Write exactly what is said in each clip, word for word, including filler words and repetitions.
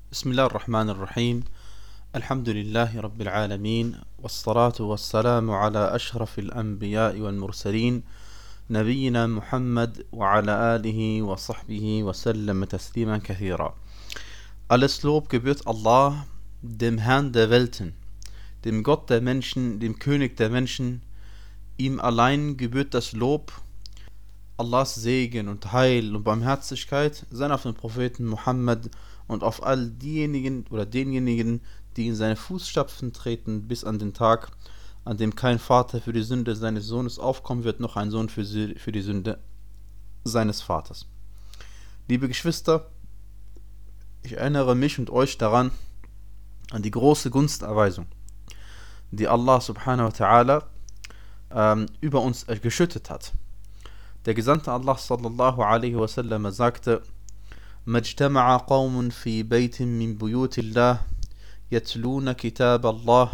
بسم الله الرحمن الرحيم. الحمد لله رب العالمين، والصلاة والسلام على أشرف الأنبياء والمرسلين نبينا محمد وعلى آله وصحبه وسلم تسليما كثيرا. Alles Lob gebührt Allah, dem Herrn der Welten, dem Gott der Menschen, dem König der Menschen. Ihm allein gebührt das Lob. Allahs Segen und Heil und Barmherzigkeit seien auf den Propheten Muhammad und auf all diejenigen oder denjenigen, die in seine Fußstapfen treten, bis an den Tag, an dem kein Vater für die Sünde seines Sohnes aufkommen wird, noch ein Sohn für, für die Sünde seines Vaters. Liebe Geschwister, ich erinnere mich und euch daran, an die große Gunsterweisung, die Allah subhanahu wa ta'ala ähm, über uns geschüttet hat. Der Gesandte Allah sallallahu alaihi wasallam sagte: ما اجتمع قوم في بيت من بيوت الله يتلون كتاب الله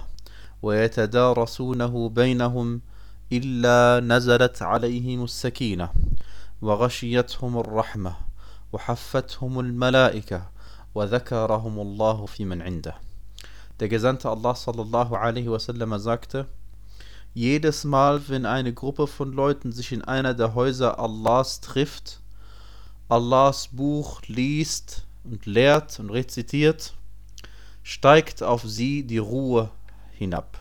ويتدارسونه بينهم إلا نزلت عليهم السكينة وغشيتهم الرحمة وحفتهم الملائكة وذكرهم الله في من عنده. Der Gesandte Allah sallallahu alaihi wasallam sagte: Jedes Mal, wenn eine Gruppe von Leuten sich in einer der Häuser Allahs trifft, Allahs Buch liest und lehrt und rezitiert, steigt auf sie die Ruhe hinab.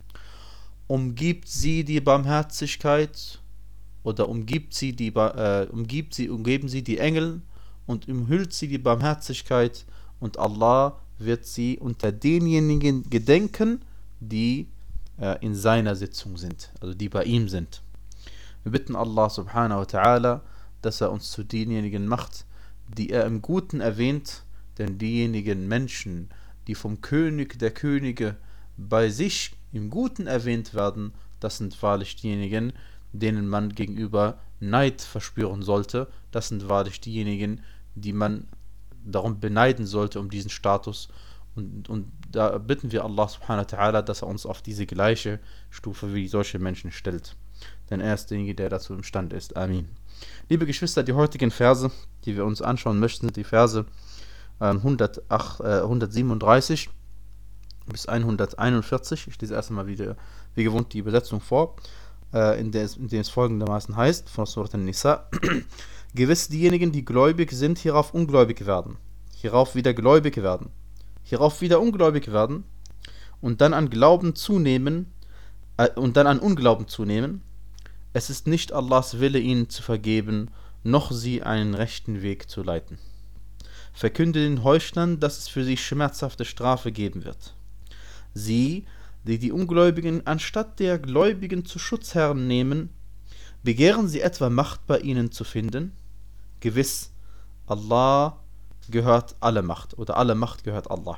Umgibt sie die Barmherzigkeit oder umgibt sie die, äh, umgibt sie, umgeben sie die Engel und umhüllt sie die Barmherzigkeit, und Allah wird sie unter denjenigen gedenken, die äh, in seiner Sitzung sind, also die bei ihm sind. Wir bitten Allah subhanahu wa ta'ala, dass er uns zu denjenigen macht, die er im Guten erwähnt, denn diejenigen Menschen, die vom König der Könige bei sich im Guten erwähnt werden, das sind wahrlich diejenigen, denen man gegenüber Neid verspüren sollte. Das sind wahrlich diejenigen, die man darum beneiden sollte, um diesen Status. Und, und da bitten wir Allah subhanahu wa ta'ala, dass er uns auf diese gleiche Stufe wie solche Menschen stellt. Denn er ist derjenige, der dazu imstande ist. Amin. Liebe Geschwister, die heutigen Verse, die wir uns anschauen möchten, sind die Verse äh, hundertsiebenunddreißig bis hunderteinundvierzig. Ich lese erst einmal wieder, wie gewohnt, die Übersetzung vor, äh, in, der es, in der es folgendermaßen heißt, von Surat An-Nisa: Gewiss diejenigen, die gläubig sind, hierauf ungläubig werden, hierauf wieder gläubig werden, hierauf wieder ungläubig werden und dann an Glauben zunehmen, äh, und dann an Unglauben zunehmen. Es ist nicht Allahs Wille, ihnen zu vergeben, noch sie einen rechten Weg zu leiten. Verkünde den Heuchlern, dass es für sie schmerzhafte Strafe geben wird. Sie, die die Ungläubigen anstatt der Gläubigen zu Schutzherren nehmen, begehren sie etwa Macht bei ihnen zu finden? Gewiss, Allah gehört alle Macht, oder alle Macht gehört Allah.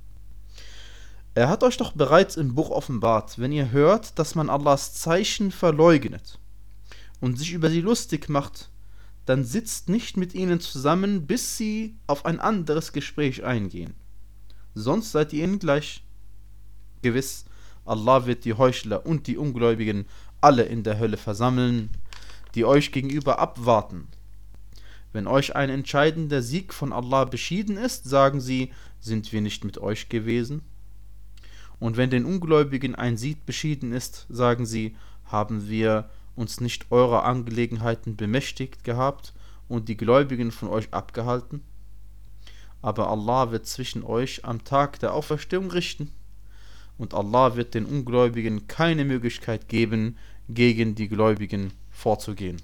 Er hat euch doch bereits im Buch offenbart, wenn ihr hört, dass man Allahs Zeichen verleugnet und sich über sie lustig macht, dann sitzt nicht mit ihnen zusammen, bis sie auf ein anderes Gespräch eingehen. Sonst seid ihr ihnen gleich. Gewiss, Allah wird die Heuchler und die Ungläubigen alle in der Hölle versammeln, die euch gegenüber abwarten. Wenn euch ein entscheidender Sieg von Allah beschieden ist, sagen sie: Sind wir nicht mit euch gewesen? Und wenn den Ungläubigen ein Sieg beschieden ist, sagen sie: Haben wir uns nicht eurer Angelegenheiten bemächtigt gehabt und die Gläubigen von euch abgehalten? Aber Allah wird zwischen euch am Tag der Auferstehung richten, und Allah wird den Ungläubigen keine Möglichkeit geben, gegen die Gläubigen vorzugehen.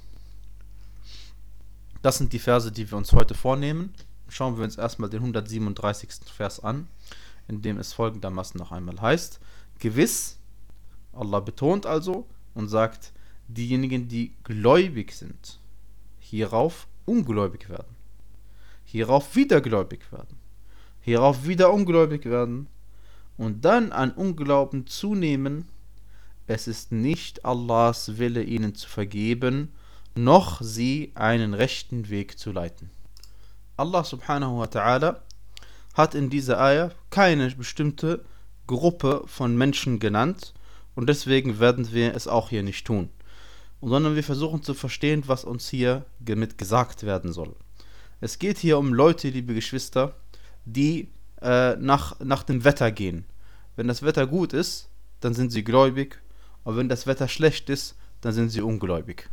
Das sind die Verse, die wir uns heute vornehmen. Schauen wir uns erstmal den hundertsiebenunddreißigsten Vers an, in dem es folgendermaßen noch einmal heißt: Gewiss, Allah betont also und sagt, diejenigen, die gläubig sind, hierauf ungläubig werden, hierauf wieder gläubig werden, hierauf wieder ungläubig werden und dann an Unglauben zunehmen. Es ist nicht Allahs Wille, ihnen zu vergeben, noch sie einen rechten Weg zu leiten. Allah subhanahu wa ta'ala hat in dieser Ayah keine bestimmte Gruppe von Menschen genannt, und deswegen werden wir es auch hier nicht tun, sondern wir versuchen zu verstehen, was uns hier damit gesagt werden soll. Es geht hier um Leute, liebe Geschwister, die äh, nach, nach dem Wetter gehen. Wenn das Wetter gut ist, dann sind sie gläubig, aber wenn das Wetter schlecht ist, dann sind sie ungläubig.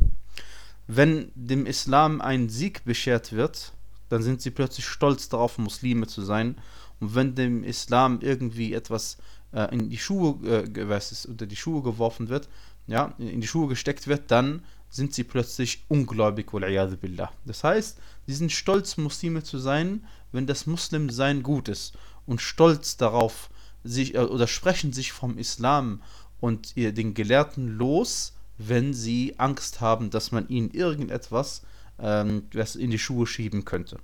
Wenn dem Islam ein Sieg beschert wird, dann sind sie plötzlich stolz darauf, Muslime zu sein. Und wenn dem Islam irgendwie etwas äh, in die Schuhe, äh, was ist, unter die Schuhe geworfen wird, ja, in die Schuhe gesteckt wird, dann sind sie plötzlich ungläubig, wal-iyadhu billah. Das heißt, sie sind stolz, Muslime zu sein, wenn das Muslimsein gut ist. Und stolz darauf, sich, äh, oder sprechen sich vom Islam und ihr, den Gelehrten los, wenn sie Angst haben, dass man ihnen irgendetwas ähm, was in die Schuhe schieben könnte.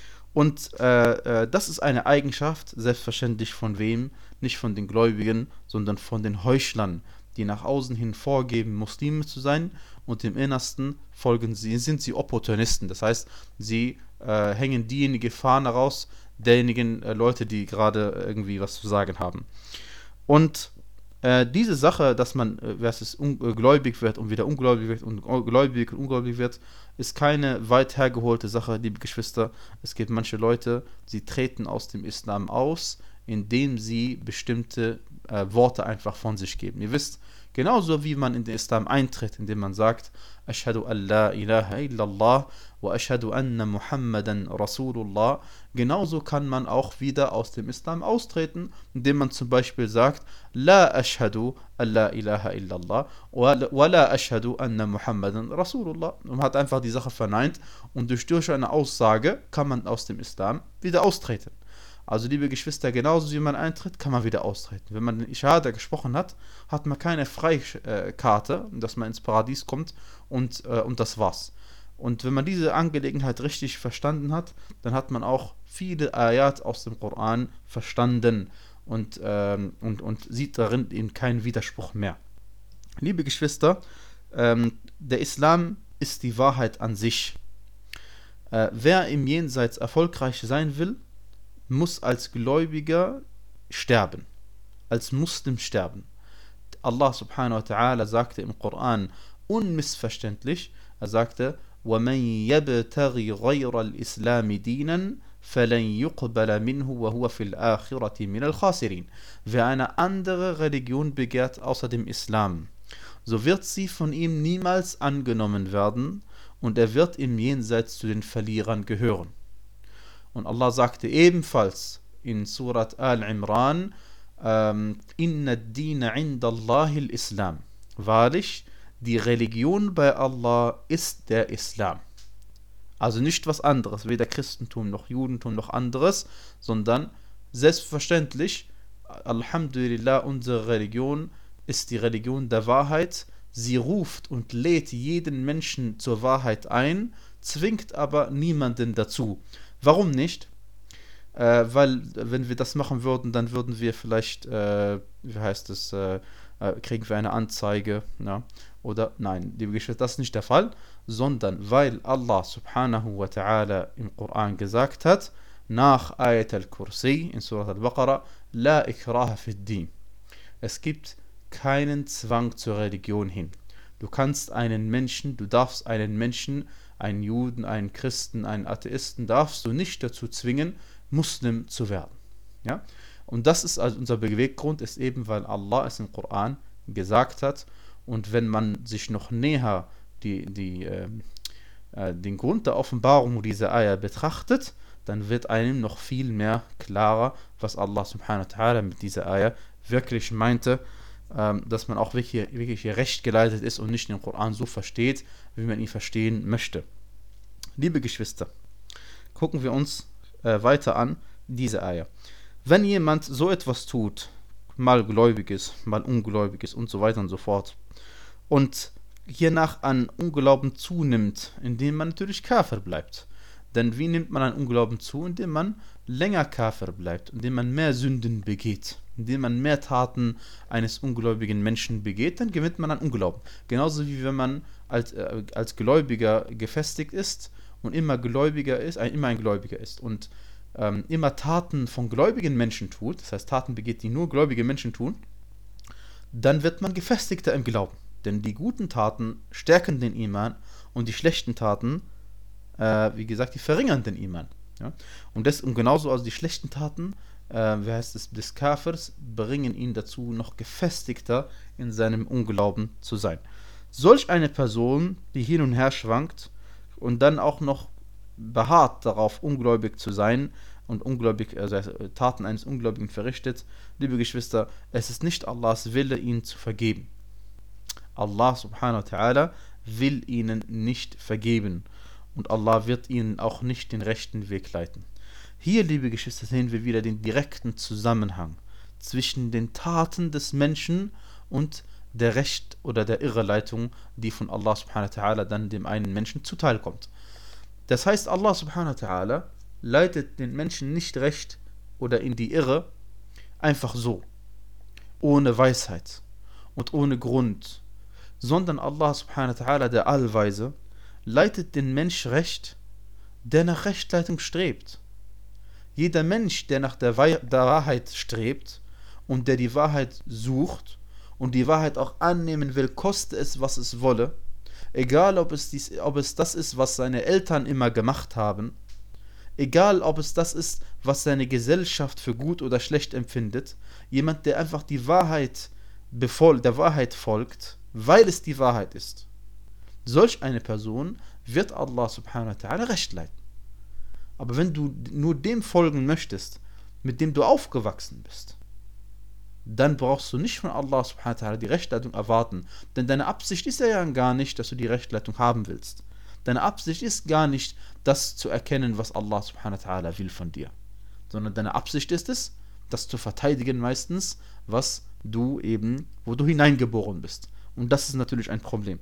Und äh, äh, das ist eine Eigenschaft, selbstverständlich von wem? Nicht von den Gläubigen, sondern von den Heuchlern, die nach außen hin vorgeben, Muslime zu sein, und im Innersten folgen sie, sind sie Opportunisten. Das heißt, sie äh, hängen diejenige Fahne raus, derjenigen äh, Leute, die gerade irgendwie was zu sagen haben. Und äh, diese Sache, dass man äh, versus ungläubig wird und wieder ungläubig wird und gläubig und ungläubig wird, ist keine weit hergeholte Sache, liebe Geschwister. Es gibt manche Leute, sie treten aus dem Islam aus, indem sie bestimmte äh, Worte einfach von sich geben. Ihr wisst, genauso wie man in den Islam eintritt, indem man sagt, Ashhadu an la ilaha illallah wa ashhadu anna Muhammadan Rasulullah, genauso kann man auch wieder aus dem Islam austreten, indem man zum Beispiel sagt, La ashhadu an la ilaha illallah wa la ashhadu anna Muhammadan Rasulullah. Und man hat einfach die Sache verneint, und durch, durch eine Aussage kann man aus dem Islam wieder austreten. Also, liebe Geschwister, genauso wie man eintritt, kann man wieder austreten. Wenn man den Ishahada gesprochen hat, hat man keine Freikarte, dass man ins Paradies kommt, und, äh, und das war's. Und wenn man diese Angelegenheit richtig verstanden hat, dann hat man auch viele Ayat aus dem Koran verstanden und, ähm, und, und sieht darin eben keinen Widerspruch mehr. Liebe Geschwister, ähm, der Islam ist die Wahrheit an sich. Äh, wer im Jenseits erfolgreich sein will, muss als Gläubiger sterben, als Muslim sterben. Allah subhanahu wa ta'ala sagte im Koran unmissverständlich, er sagte, وَمَنْ يَبْتَغِي غَيْرَ الْإِسْلَامِ دِينًا فَلَنْ يُقْبَلَ مِنْهُ وَهُوَ فِي الْآخِرَةِ مِنَ الْخَاسِرِينَ. Wer eine andere Religion begehrt außer dem Islam, so wird sie von ihm niemals angenommen werden, und er wird im Jenseits zu den Verlierern gehören. Und Allah sagte ebenfalls in Surat Al-Imran, ähm, Inna ad-Dina 'inda Allahi al-Islam. Wahrlich, die Religion bei Allah ist der Islam. Also nicht was anderes, weder Christentum noch Judentum noch anderes, sondern selbstverständlich, Alhamdulillah, unsere Religion ist die Religion der Wahrheit. Sie ruft und lädt jeden Menschen zur Wahrheit ein, zwingt aber niemanden dazu. Warum nicht? Äh, weil, wenn wir das machen würden, dann würden wir vielleicht, äh, wie heißt es, äh, äh, kriegen wir eine Anzeige, ja? Oder nein, liebe Geschwister, das ist nicht der Fall, sondern weil Allah subhanahu wa ta'ala im Koran gesagt hat, nach Ayat al-Kursi in Surat al-Baqarah, La ikraha fid din. Es gibt keinen Zwang zur Religion hin. Du kannst einen Menschen, du darfst einen Menschen, einen Juden, einen Christen, einen Atheisten, darfst du nicht dazu zwingen, Muslim zu werden. Ja? Und das ist also unser Beweggrund, ist eben, weil Allah es im Koran gesagt hat, und wenn man sich noch näher die, die, äh, äh, den Grund der Offenbarung dieser Ayah betrachtet, dann wird einem noch viel mehr klarer, was Allah subhanahu wa ta'ala mit dieser Ayah wirklich meinte, ähm, dass man auch wirklich, wirklich recht geleitet ist und nicht den Koran so versteht, wie man ihn verstehen möchte. Liebe Geschwister, gucken wir uns äh, weiter an diese Ayah. Wenn jemand so etwas tut, mal Gläubiges, mal Ungläubiges und so weiter und so fort, und hiernach an Unglauben zunimmt, indem man natürlich Kafir bleibt. Denn wie nimmt man an Unglauben zu? Indem man länger Kafir bleibt, indem man mehr Sünden begeht, indem man mehr Taten eines ungläubigen Menschen begeht, dann gewinnt man an Unglauben. Genauso wie wenn man als, äh, als Gläubiger gefestigt ist und immer Gläubiger ist, äh, immer ein Gläubiger ist und ähm, immer Taten von gläubigen Menschen tut, das heißt Taten begeht, die nur gläubige Menschen tun, dann wird man gefestigter im Glauben. Denn die guten Taten stärken den Iman und die schlechten Taten, äh, wie gesagt, die verringern den Iman. Ja? Und, das, und genauso also die schlechten Taten, äh, wie heißt es, des Kafirs, bringen ihn dazu, noch gefestigter in seinem Unglauben zu sein. Solch eine Person, die hin und her schwankt und dann auch noch beharrt darauf, ungläubig zu sein und ungläubig, also Taten eines Ungläubigen verrichtet, liebe Geschwister, es ist nicht Allahs Wille, ihn zu vergeben. Allah subhanahu wa ta'ala will ihnen nicht vergeben und Allah wird ihnen auch nicht den rechten Weg leiten. Hier, liebe Geschwister, sehen wir wieder den direkten Zusammenhang zwischen den Taten des Menschen und der Recht oder der Irreleitung, die von Allah subhanahu wa ta'ala dann dem einen Menschen zuteil kommt. Das heißt, Allah subhanahu wa ta'ala leitet den Menschen nicht recht oder in die Irre einfach so, ohne Weisheit und ohne Grund, sondern Allah subhanahu wa ta'ala, der Allweise, leitet den Mensch recht, der nach Rechtleitung strebt. Jeder Mensch, der nach der, Wei- der Wahrheit strebt und der die Wahrheit sucht und die Wahrheit auch annehmen will, koste es, was es wolle, egal ob es, dies, ob es das ist, was seine Eltern immer gemacht haben, egal ob es das ist, was seine Gesellschaft für gut oder schlecht empfindet, jemand, der einfach die Wahrheit befol- der Wahrheit folgt, weil es die Wahrheit ist. Solch eine Person wird Allah subhanahu wa ta'ala recht leiten. Aber wenn du nur dem folgen möchtest, mit dem du aufgewachsen bist, dann brauchst du nicht von Allah subhanahu wa ta'ala die Rechtleitung erwarten. Denn deine Absicht ist ja gar nicht, dass du die Rechtleitung haben willst. Deine Absicht ist gar nicht, das zu erkennen, was Allah subhanahu wa ta'ala will von dir. Sondern deine Absicht ist es, das zu verteidigen meistens, was du eben, wo du hineingeboren bist. Und das ist natürlich ein Problem.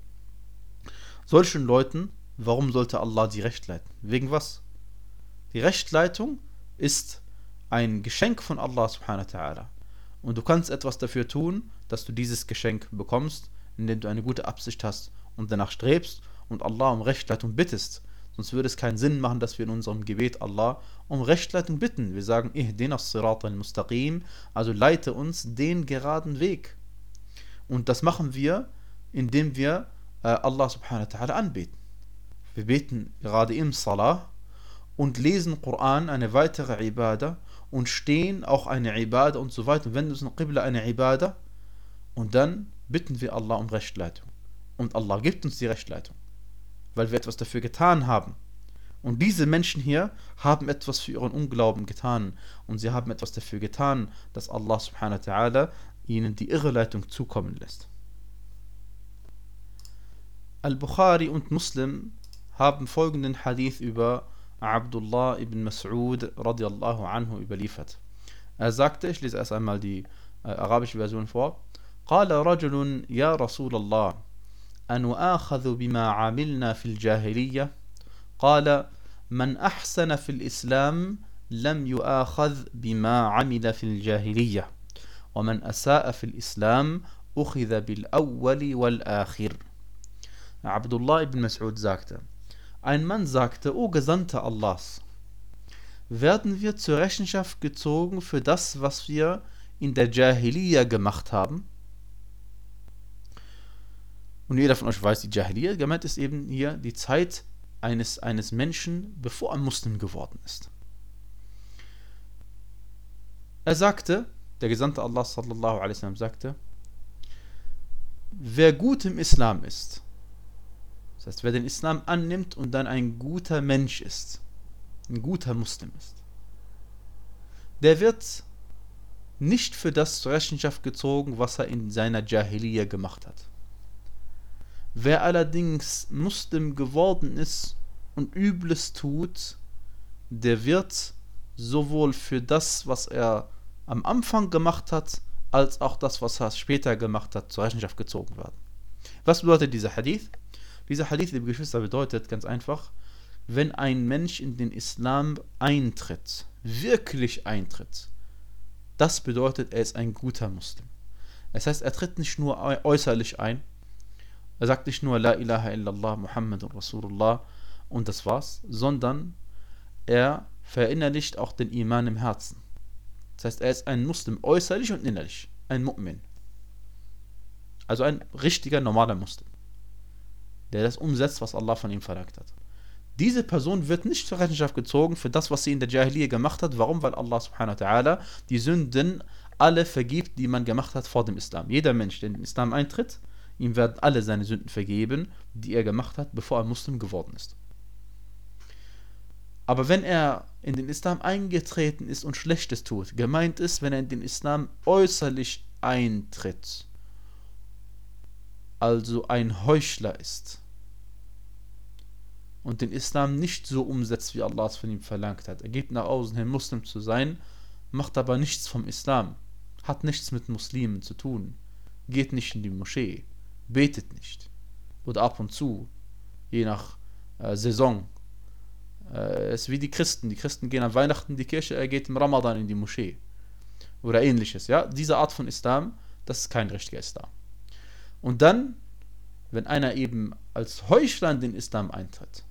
Solchen Leuten, warum sollte Allah die Recht leiten? Wegen was? Die Rechtleitung ist ein Geschenk von Allah subhanahu wa ta'ala. Und du kannst etwas dafür tun, dass du dieses Geschenk bekommst, indem du eine gute Absicht hast und danach strebst und Allah um Rechtleitung bittest. Sonst würde es keinen Sinn machen, dass wir in unserem Gebet Allah um Rechtleitung bitten. Wir sagen, Ihdina as-Sirata al-Mustaqim, also leite uns den geraden Weg. Und das machen wir, indem wir äh, Allah subhanahu wa ta'ala anbeten. Wir beten gerade im Salah und lesen Koran, eine weitere Ibadah, und stehen auch eine Ibadah und so weiter. Und wenden uns in Qibla eine Ibadah und dann bitten wir Allah um Rechtleitung. Und Allah gibt uns die Rechtleitung, weil wir etwas dafür getan haben. Und diese Menschen hier haben etwas für ihren Unglauben getan. Und sie haben etwas dafür getan, dass Allah subhanahu wa ta'ala ihnen die Irreleitung zukommen lässt. Al-Bukhari und Muslim haben folgenden Hadith über Abdullah ibn Mas'ud radiallahu anhu überliefert. Er sagte, ich lese erst einmal die äh, arabische Version vor. قال رجل يا رسول الله أنؤاخذ بما عملنا في الجاهلية قال من أحسن في الإسلام لم يؤاخذ بما عمل في الجاهلية ومن أساء في الإسلام أخذ بالأول والآخر. Abdullah ibn Mas'ud sagte, ein Mann sagte, O Gesandter Allahs, werden wir zur Rechenschaft gezogen für das, was wir in der Jahiliya gemacht haben? Und jeder von euch weiß, die Jahiliya, gemeint ist eben hier die Zeit eines, eines Menschen, bevor er Muslim geworden ist. Er sagte, der Gesandte Allah sallallahu alaihi wasallam sagte, wer gut im Islam ist, das heißt, wer den Islam annimmt und dann ein guter Mensch ist, ein guter Muslim ist, der wird nicht für das zur Rechenschaft gezogen, was er in seiner Jahiliya gemacht hat. Wer allerdings Muslim geworden ist und Übles tut, der wird sowohl für das, was er am Anfang gemacht hat, als auch das, was er später gemacht hat, zur Rechenschaft gezogen werden. Was bedeutet dieser Hadith? Dieser Hadith, liebe Geschwister, bedeutet ganz einfach, wenn ein Mensch in den Islam eintritt, wirklich eintritt, das bedeutet, er ist ein guter Muslim. Das heißt, er tritt nicht nur äußerlich ein, er sagt nicht nur La ilaha illallah Muhammadun Rasulullah und das war's, sondern er verinnerlicht auch den Iman im Herzen. Das heißt, er ist ein Muslim äußerlich und innerlich, ein Mu'min. Also ein richtiger, normaler Muslim, der das umsetzt, was Allah von ihm verlangt hat. Diese Person wird nicht zur Rechenschaft gezogen für das, was sie in der Jahiliyyah gemacht hat. Warum? Weil Allah subhanahu wa ta'ala die Sünden alle vergibt, die man gemacht hat vor dem Islam. Jeder Mensch, der in den Islam eintritt, ihm werden alle seine Sünden vergeben, die er gemacht hat, bevor er Muslim geworden ist. Aber wenn er in den Islam eingetreten ist und Schlechtes tut, gemeint ist, wenn er in den Islam äußerlich eintritt, also ein Heuchler ist und den Islam nicht so umsetzt, wie Allah es von ihm verlangt hat. Er gibt nach außen hin, Muslim zu sein, macht aber nichts vom Islam, hat nichts mit Muslimen zu tun, geht nicht in die Moschee, betet nicht oder ab und zu, je nach äh, Saison. Äh, es ist wie die Christen. Die Christen gehen an Weihnachten in die Kirche, er geht im Ramadan in die Moschee oder ähnliches. Ja? Diese Art von Islam, das ist kein richtiger Islam. Und dann, wenn einer eben als Heuchler in den Islam eintritt,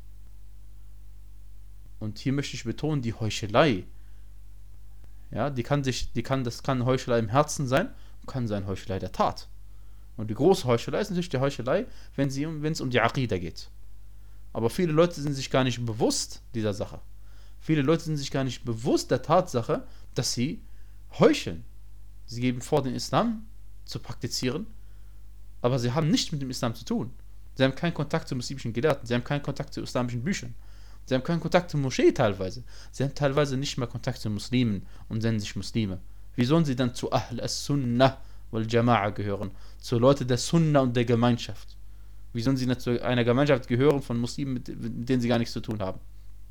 und hier möchte ich betonen, die Heuchelei, ja, die kann sich, die kann, das kann Heuchelei im Herzen sein und kann sein Heuchelei der Tat. Und die große Heuchelei ist natürlich die Heuchelei, wenn sie, wenn es um die Aqida geht. Aber viele Leute sind sich gar nicht bewusst dieser Sache. Viele Leute sind sich gar nicht bewusst der Tatsache, dass sie heucheln. Sie geben vor, den Islam zu praktizieren, aber sie haben nichts mit dem Islam zu tun. Sie haben keinen Kontakt zu muslimischen Gelehrten, sie haben keinen Kontakt zu islamischen Büchern, sie haben keinen Kontakt zur Moschee teilweise, sie haben teilweise nicht mehr Kontakt zu Muslimen und nennen sich Muslime. Wie sollen sie dann zu Ahl as-Sunnah wal Jama'a gehören, zu Leuten der Sunna und der Gemeinschaft? Wie sollen sie dann zu einer Gemeinschaft gehören von Muslimen, mit, mit denen sie gar nichts zu tun haben?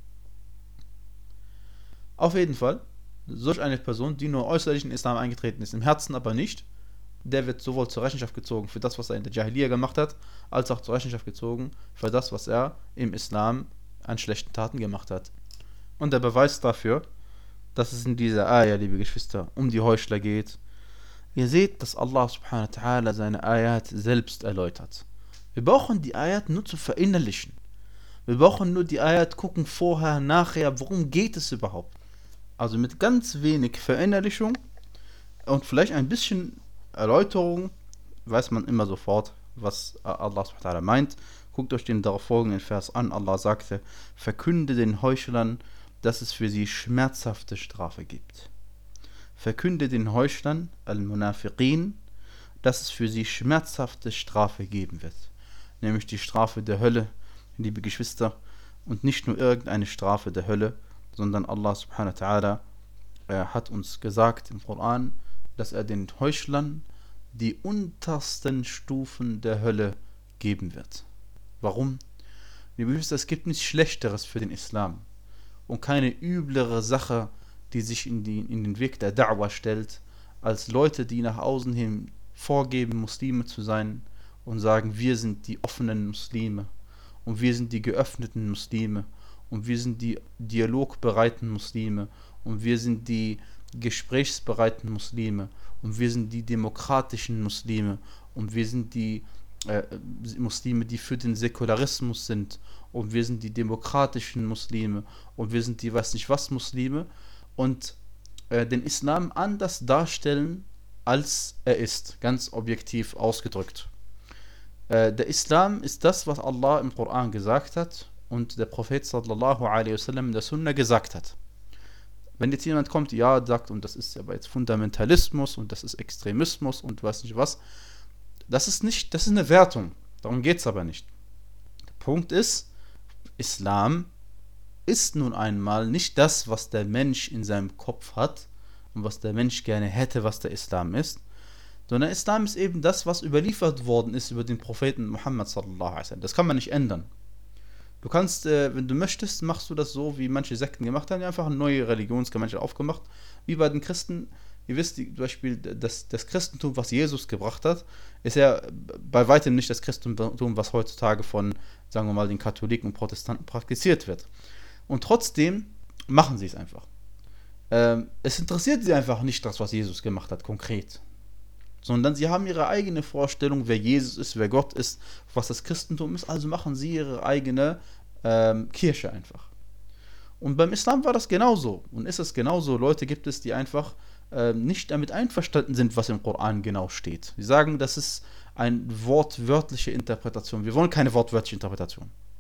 Auf jeden Fall, solch eine Person, die nur äußerlich in den Islam eingetreten ist, im Herzen aber nicht, der wird sowohl zur Rechenschaft gezogen für das, was er in der Jahiliyyah gemacht hat, als auch zur Rechenschaft gezogen für das, was er im Islam an schlechten Taten gemacht hat. Und der Beweis dafür, dass es in dieser Ayah, liebe Geschwister, um die Heuchler geht, ihr seht, dass Allah subhanahu wa ta'ala seine Ayat selbst erläutert. Wir brauchen die Ayat nur zu verinnerlichen. Wir brauchen nur die Ayat gucken vorher, nachher, worum geht es überhaupt. Also mit ganz wenig Verinnerlichung und vielleicht ein bisschen Erläuterung weiß man immer sofort, was Allah subhanahu wa ta'ala meint. Guckt euch den darauf folgenden Vers an. Allah sagte, verkünde den Heuchlern, dass es für sie schmerzhafte Strafe gibt. Verkünde den Heuchlern, al-Munafiqin, dass es für sie schmerzhafte Strafe geben wird. Nämlich die Strafe der Hölle, liebe Geschwister. Und nicht nur irgendeine Strafe der Hölle, sondern Allah subhanahu wa ta'ala äh, hat uns gesagt im Koran, dass er den Heuchlern die untersten Stufen der Hölle geben wird. Warum? Liebe Geschwister, es gibt nichts Schlechteres für den Islam und keine üblere Sache, die sich in, die, in den Weg der Da'wah stellt, als Leute, die nach außen hin vorgeben, Muslime zu sein und sagen, wir sind die offenen Muslime und wir sind die geöffneten Muslime und wir sind die dialogbereiten Muslime und wir sind die gesprächsbereiten Muslime und wir sind die demokratischen Muslime und wir sind die äh, Muslime, die für den Säkularismus sind und wir sind die demokratischen Muslime und wir sind die weiß nicht was Muslime und äh, den Islam anders darstellen, als er ist, ganz objektiv ausgedrückt. Äh, der Islam ist das, was Allah im Koran gesagt hat und der Prophet sallallahu alaihi wasallam in der Sunna gesagt hat. Wenn jetzt jemand kommt, ja, sagt, und das ist aber jetzt Fundamentalismus und das ist Extremismus und weiß nicht was, das ist nicht, das ist eine Wertung. Darum geht es aber nicht. Der Punkt ist, Islam ist nun einmal nicht das, was der Mensch in seinem Kopf hat und was der Mensch gerne hätte, was der Islam ist, sondern Islam ist eben das, was überliefert worden ist über den Propheten Muhammad sallallahu alaihi wasallam. Das kann man nicht ändern. Du kannst, äh, wenn du möchtest, machst du das so, wie manche Sekten gemacht haben, die einfach eine neue Religionsgemeinschaft aufgemacht, wie bei den Christen. Ihr wisst, die, zum Beispiel, das, das Christentum, was Jesus gebracht hat, ist ja bei weitem nicht das Christentum, was heutzutage von, sagen wir mal, den Katholiken und Protestanten praktiziert wird. Und trotzdem machen sie es einfach. Ähm, es interessiert sie einfach nicht das, was Jesus gemacht hat, konkret. Sondern sie haben ihre eigene Vorstellung, wer Jesus ist, wer Gott ist, was das Christentum ist, also machen sie ihre eigene ähm, Kirche einfach. Und beim Islam war das genauso und ist es genauso. Leute gibt es, die einfach ähm, nicht damit einverstanden sind, was im Koran genau steht. Sie sagen, das ist eine wortwörtliche Interpretation. Wir wollen keine wortwörtliche Interpretation.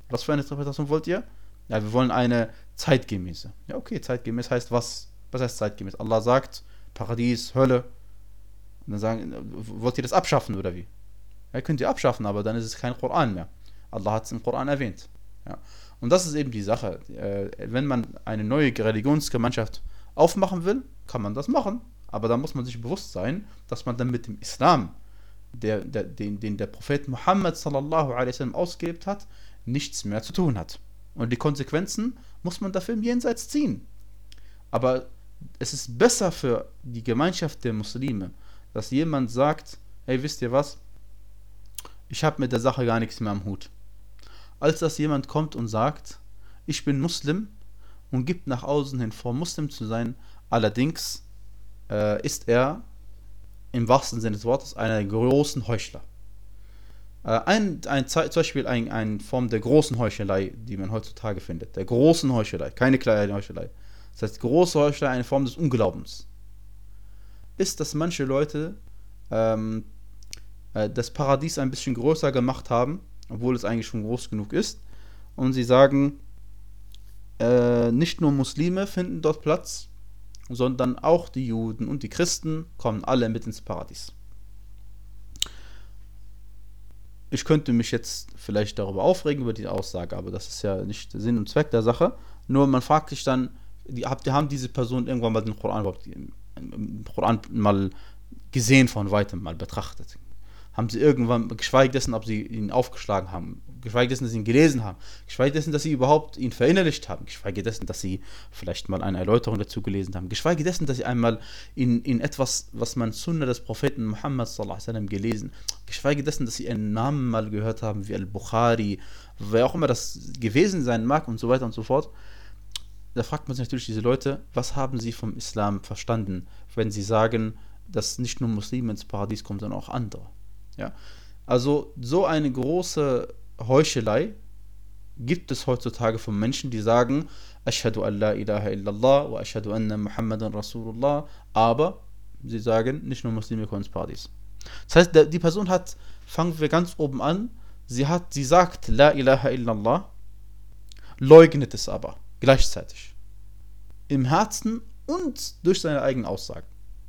Was für eine Interpretation wollt ihr? Ja, wir wollen eine zeitgemäße. Ja, okay, zeitgemäß heißt was? Was heißt zeitgemäß? Allah sagt, Paradies, Hölle. Und dann sagen, wollt ihr das abschaffen oder wie? Ja, könnt ihr abschaffen, aber dann ist es kein Koran mehr. Allah hat es im Koran erwähnt. Ja. Und das ist eben die Sache. Äh, wenn man eine neue Religionsgemeinschaft aufmachen will, kann man das machen. Aber da muss man sich bewusst sein, dass man dann mit dem Islam, der, der, den, den der Prophet Muhammad sallallahu alaihi wasallam ausgelebt hat, nichts mehr zu tun hat. Und die Konsequenzen muss man dafür im Jenseits ziehen. Aber es ist besser für die Gemeinschaft der Muslime, dass jemand sagt, hey, wisst ihr was? Ich habe mit der Sache gar nichts mehr am Hut. Als dass jemand kommt und sagt, ich bin Muslim und gibt nach außen hin vor, Muslim zu sein. Allerdings äh, ist er im wahrsten Sinne des Wortes einer großen Heuchler. Äh, ein, ein, zum Beispiel eine ein Form der großen Heuchelei, die man heutzutage findet. Der großen Heuchelei, keine kleine Heuchelei. Das heißt, große Heuchelei, eine Form des Unglaubens. Ist, dass manche Leute ähm, äh, das Paradies ein bisschen größer gemacht haben, obwohl es eigentlich schon groß genug ist. Und sie sagen, äh, nicht nur Muslime finden dort Platz, sondern auch die Juden und die Christen kommen alle mit ins Paradies. Ich könnte mich jetzt vielleicht darüber aufregen, über die Aussage, aber das ist ja nicht Sinn und Zweck der Sache. Nur man fragt sich dann, die, haben diese Personen irgendwann mal den Koran, im Koran mal gesehen, von weitem mal betrachtet? Haben sie irgendwann, geschweige dessen, ob sie ihn aufgeschlagen haben, geschweige dessen, dass sie ihn gelesen haben, geschweige dessen, dass sie überhaupt ihn verinnerlicht haben, geschweige dessen, dass sie vielleicht mal eine Erläuterung dazu gelesen haben, geschweige dessen, dass sie einmal in, in etwas, was man Sunna des Propheten Muhammad sallallahu alaihi wasallam gelesen, geschweige dessen, dass sie einen Namen mal gehört haben, wie Al-Bukhari, wer auch immer das gewesen sein mag und so weiter und so fort. Da fragt man sich natürlich diese Leute, was haben sie vom Islam verstanden, wenn sie sagen, dass nicht nur Muslime ins Paradies kommen, sondern auch andere. Ja, also so eine große Heuchelei gibt es heutzutage von Menschen, die sagen, Ashhadu an la ilaha illallah wa ashhadu anna Muhammadan Rasulullah, aber sie sagen, nicht nur Muslime kommen ins Paradies. Das heißt, die Person hat, fangen wir ganz oben an, sie hat, sie sagt la ilaha illallah, leugnet es aber gleichzeitig. Im Herzen und durch seine eigenen Aussagen.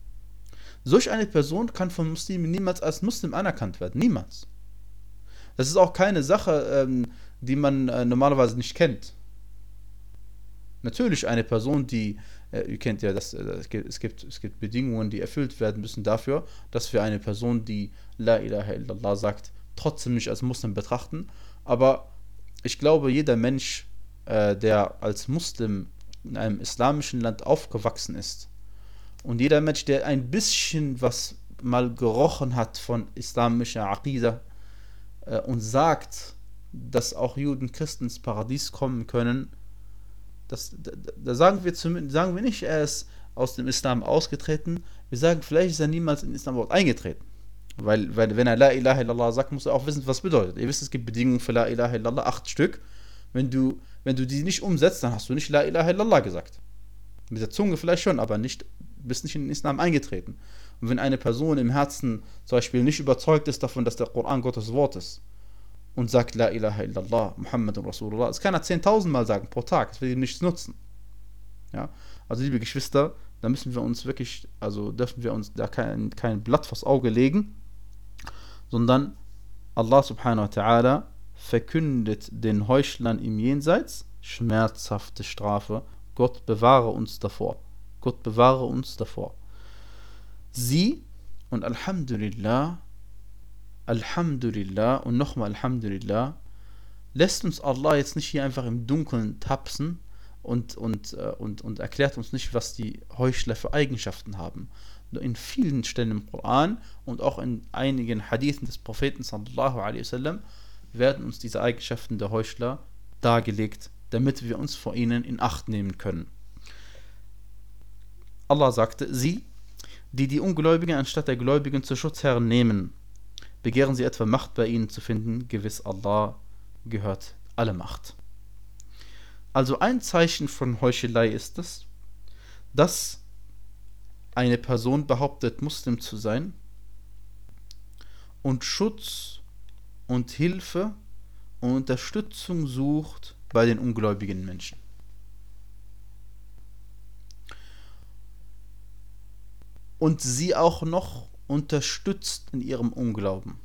Solch eine Person kann von Muslimen niemals als Muslim anerkannt werden. Niemals. Das ist auch keine Sache, ähm, die man äh, normalerweise nicht kennt. Natürlich eine Person, die, äh, ihr kennt ja, das, äh, es, gibt, es, gibt, es gibt Bedingungen, die erfüllt werden müssen dafür, dass wir eine Person, die La ilaha illallah sagt, trotzdem nicht als Muslim betrachten. Aber ich glaube, jeder Mensch, äh, der als Muslim in einem islamischen Land aufgewachsen ist, und jeder Mensch, der ein bisschen was mal gerochen hat von islamischer Aqida äh, und sagt, dass auch Juden, Christen ins Paradies kommen können, das, da, da sagen wir zumindest, sagen wir nicht, er ist aus dem Islam ausgetreten, wir sagen, vielleicht ist er niemals in den Islam überhaupt eingetreten. Weil, weil wenn er La ilaha illallah sagt, muss er auch wissen, was bedeutet. Ihr wisst, es gibt Bedingungen für La ilaha illallah, acht Stück. Wenn du, wenn du die nicht umsetzt, dann hast du nicht La ilaha illallah gesagt. Mit der Zunge vielleicht schon, aber nicht, bist nicht in den Islam eingetreten. Und wenn eine Person im Herzen zum Beispiel nicht überzeugt ist davon, dass der Koran Gottes Wort ist und sagt La ilaha illallah, Muhammadun Rasulullah, das kann er zehntausend Mal sagen pro Tag, das will ihm nichts nutzen. Ja? Also liebe Geschwister, da müssen wir uns wirklich, also dürfen wir uns da kein, kein Blatt vors Auge legen, sondern Allah subhanahu wa ta'ala verkündet den Heuchlern im Jenseits schmerzhafte Strafe. Gott bewahre uns davor. Gott bewahre uns davor. Sie, und Alhamdulillah, Alhamdulillah und nochmal Alhamdulillah, lässt uns Allah jetzt nicht hier einfach im Dunkeln tapsen und, und, und, und erklärt uns nicht, was die Heuchler für Eigenschaften haben. In vielen Stellen im Koran und auch in einigen Hadithen des Propheten sallallahu alaihi wasallam werden uns diese Eigenschaften der Heuchler dargelegt, damit wir uns vor ihnen in Acht nehmen können. Allah sagte, sie, die die Ungläubigen anstatt der Gläubigen zu Schutzherren nehmen, begehren sie etwa Macht bei ihnen zu finden, gewiss Allah gehört alle Macht. Also ein Zeichen von Heuchelei ist es, dass eine Person behauptet, Muslim zu sein und Schutz und Hilfe und Unterstützung sucht bei den ungläubigen Menschen. Und sie auch noch unterstützt in ihrem Unglauben.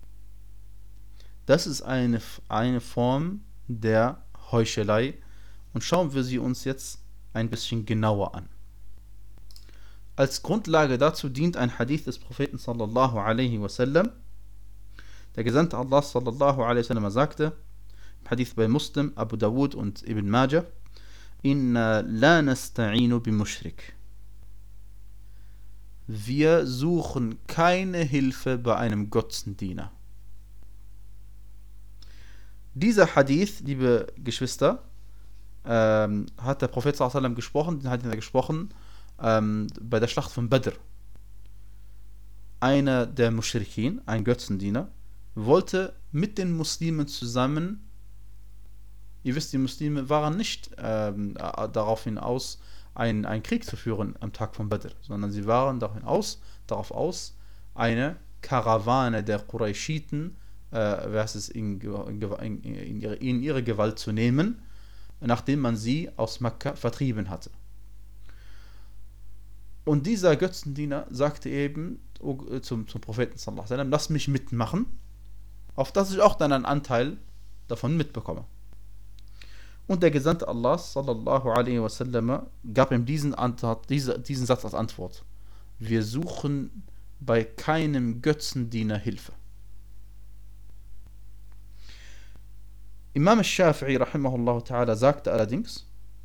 Das ist eine, eine Form der Heuchelei. Und schauen wir sie uns jetzt ein bisschen genauer an. Als Grundlage dazu dient ein Hadith des Propheten sallallahu alaihi wasallam. Der Gesandte Allah sallallahu alaihi wasallam sagte, im Hadith bei Muslim, Abu Dawud und Ibn Majah, Inna la nasta'inu bi mushrik. Wir suchen keine Hilfe bei einem Götzendiener. Dieser Hadith, liebe Geschwister, ähm, hat der Prophet sallallahu alaihi wasallam gesprochen, den hat er gesprochen ähm, bei der Schlacht von Badr. Einer der Mushrikin, ein Götzendiener, wollte mit den Muslimen zusammen, ihr wisst, die Muslime waren nicht ähm, darauf hinaus, einen, einen Krieg zu führen am Tag von Badr, sondern sie waren darauf aus, darauf aus eine Karawane der Qurayshiten äh, versus in, in, in, ihre, in ihre Gewalt zu nehmen, nachdem man sie aus Mekka vertrieben hatte. Und dieser Götzendiener sagte eben zum, zum Propheten sallallahu alaihi wasallam, lass mich mitmachen, auf dass ich auch dann einen Anteil davon mitbekomme. Und der Gesandte Allah sallallahu alaihi wasallam gab ihm diesen, Antwort, diese, diesen Satz als Antwort: Wir suchen bei keinem Götzendiener Hilfe. Imam al-Shafi'i rahimahullah ta'ala sagte allerdings,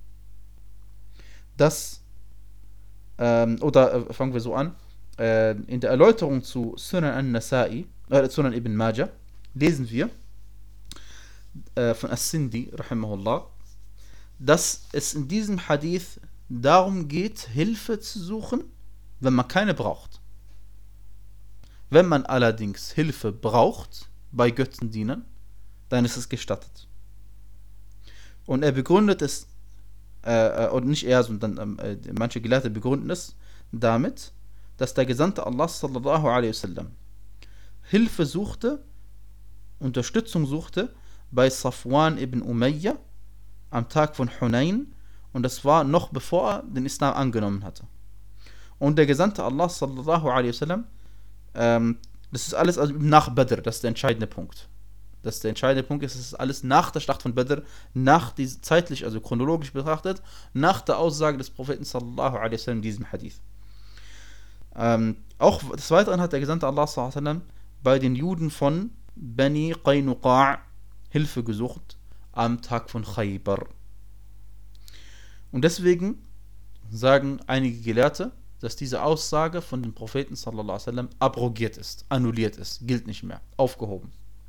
dass, ähm, oder äh, fangen wir so an, äh, in der Erläuterung zu Sunan al-Nasa'i, äh, Sunan ibn Majah, lesen wir äh, von As-Sindi rahimahullah, dass es in diesem Hadith darum geht, Hilfe zu suchen, wenn man keine braucht. Wenn man allerdings Hilfe braucht bei Götzendienern, dann ist es gestattet. Und er begründet es, äh, und nicht er, sondern äh, manche Gelehrte begründen es damit, dass der Gesandte Allah sallallahu alaihi wasallam Hilfe suchte, Unterstützung suchte bei Safwan ibn Umayyah am Tag von Hunayn, und das war noch bevor er den Islam angenommen hatte. Und der Gesandte Allah sallallahu alaihi wasallam, ähm, das ist alles also nach Badr, das ist der entscheidende Punkt. Das ist der entscheidende Punkt, ist, es ist alles nach der Schlacht von Badr, nach diese, zeitlich, also chronologisch betrachtet, nach der Aussage des Propheten sallallahu alaihi wasallam in diesem Hadith. Ähm, auch des Weiteren hat der Gesandte Allah sallallahu alaihi wasallam bei den Juden von Bani Qaynuqa' Hilfe gesucht am Tag von Khaybar. Und deswegen sagen einige Gelehrte, dass diese Aussage von dem Propheten sallallahu alaihi wasallam abrogiert ist, annulliert ist, gilt nicht mehr, aufgehoben.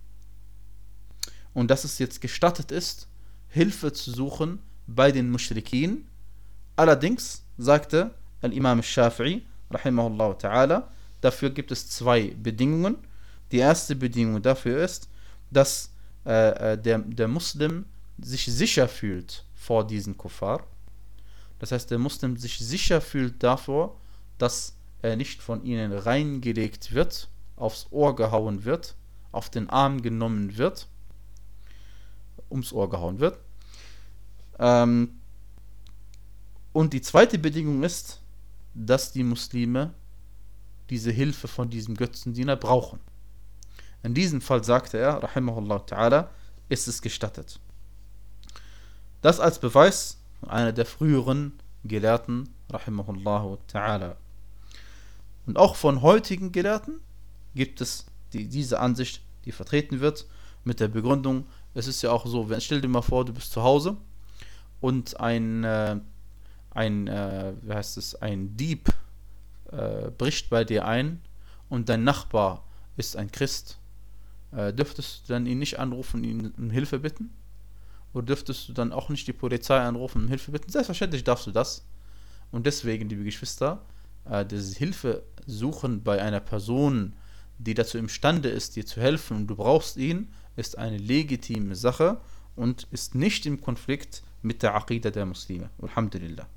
Und dass es jetzt gestattet ist, Hilfe zu suchen bei den Mushrikin. Allerdings sagte Al-Imam al-Shafi'i rahimahullah ta'ala, dafür gibt es zwei Bedingungen. Die erste Bedingung dafür ist, dass äh, der, der Muslim sich sicher fühlt vor diesen Kuffar. Das heißt, der Muslim sich sicher fühlt davor, dass er nicht von ihnen reingelegt wird, aufs Ohr gehauen wird, auf den Arm genommen wird, ums Ohr gehauen wird. Ähm, und die zweite Bedingung ist, dass die Muslime diese Hilfe von diesem Götzendiener brauchen. In diesem Fall sagte er, rahimahullah ta'ala, ist es gestattet. Das als Beweis von einer der früheren Gelehrten, rahimahullah ta'ala. Und auch von heutigen Gelehrten gibt es die, diese Ansicht, die vertreten wird, mit der Begründung, es ist ja auch so, wenn, stell dir mal vor, du bist zu Hause und ein, äh, ein, äh, wie heißt es, ein Dieb äh, bricht bei dir ein und dein Nachbar ist ein Christ. Äh, dürftest du dann ihn nicht anrufen und ihn um Hilfe bitten? Oder dürftest du dann auch nicht die Polizei anrufen und um Hilfe bitten? Selbstverständlich darfst du das. Und deswegen, liebe Geschwister, äh, das Hilfe suchen bei einer Person, die dazu imstande ist, dir zu helfen und du brauchst ihn, ist eine legitime Sache und ist nicht im Konflikt mit der Aqida der Muslime. Alhamdulillah.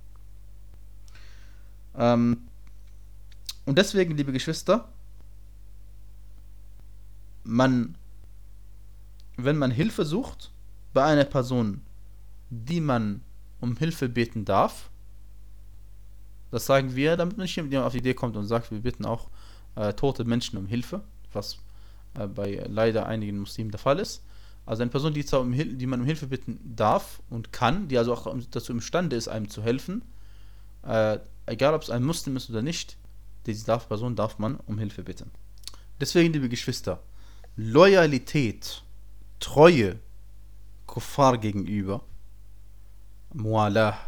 Ähm, und deswegen, liebe Geschwister, man wenn man Hilfe sucht bei einer Person, die man um Hilfe beten darf, das sagen wir, damit nicht jemand auf die Idee kommt und sagt, wir bitten auch äh, tote Menschen um Hilfe, was äh, bei leider einigen Muslimen der Fall ist. Also eine Person, die, um, die man um Hilfe bitten darf und kann, die also auch dazu imstande ist, einem zu helfen, äh, egal ob es ein Muslim ist oder nicht, diese darf, Person darf man um Hilfe bitten. Deswegen, liebe Geschwister, Loyalität, Treue, Kuffar gegenüber, Mualah,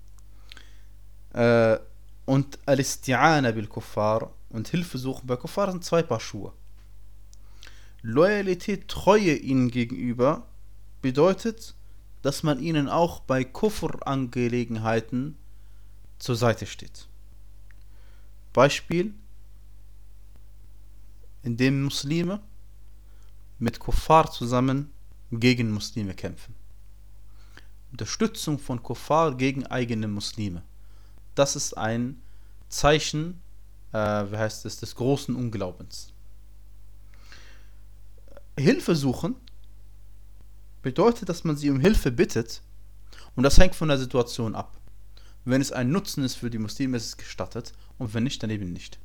äh, und Al-Isti'ana bil Kuffar und Hilfe suchen bei Kuffar sind zwei Paar Schuhe. Loyalität, Treue ihnen gegenüber bedeutet, dass man ihnen auch bei Kufr-Angelegenheiten zur Seite steht. Beispiel, indem Muslime mit Kuffar zusammen gegen Muslime kämpfen. Unterstützung von Kuffar gegen eigene Muslime. Das ist ein Zeichen, äh, wie heißt es, des großen Unglaubens. Hilfe suchen bedeutet, dass man sie um Hilfe bittet, und das hängt von der Situation ab. Wenn es ein Nutzen ist für die Muslime, ist es gestattet, und wenn nicht, dann eben nicht.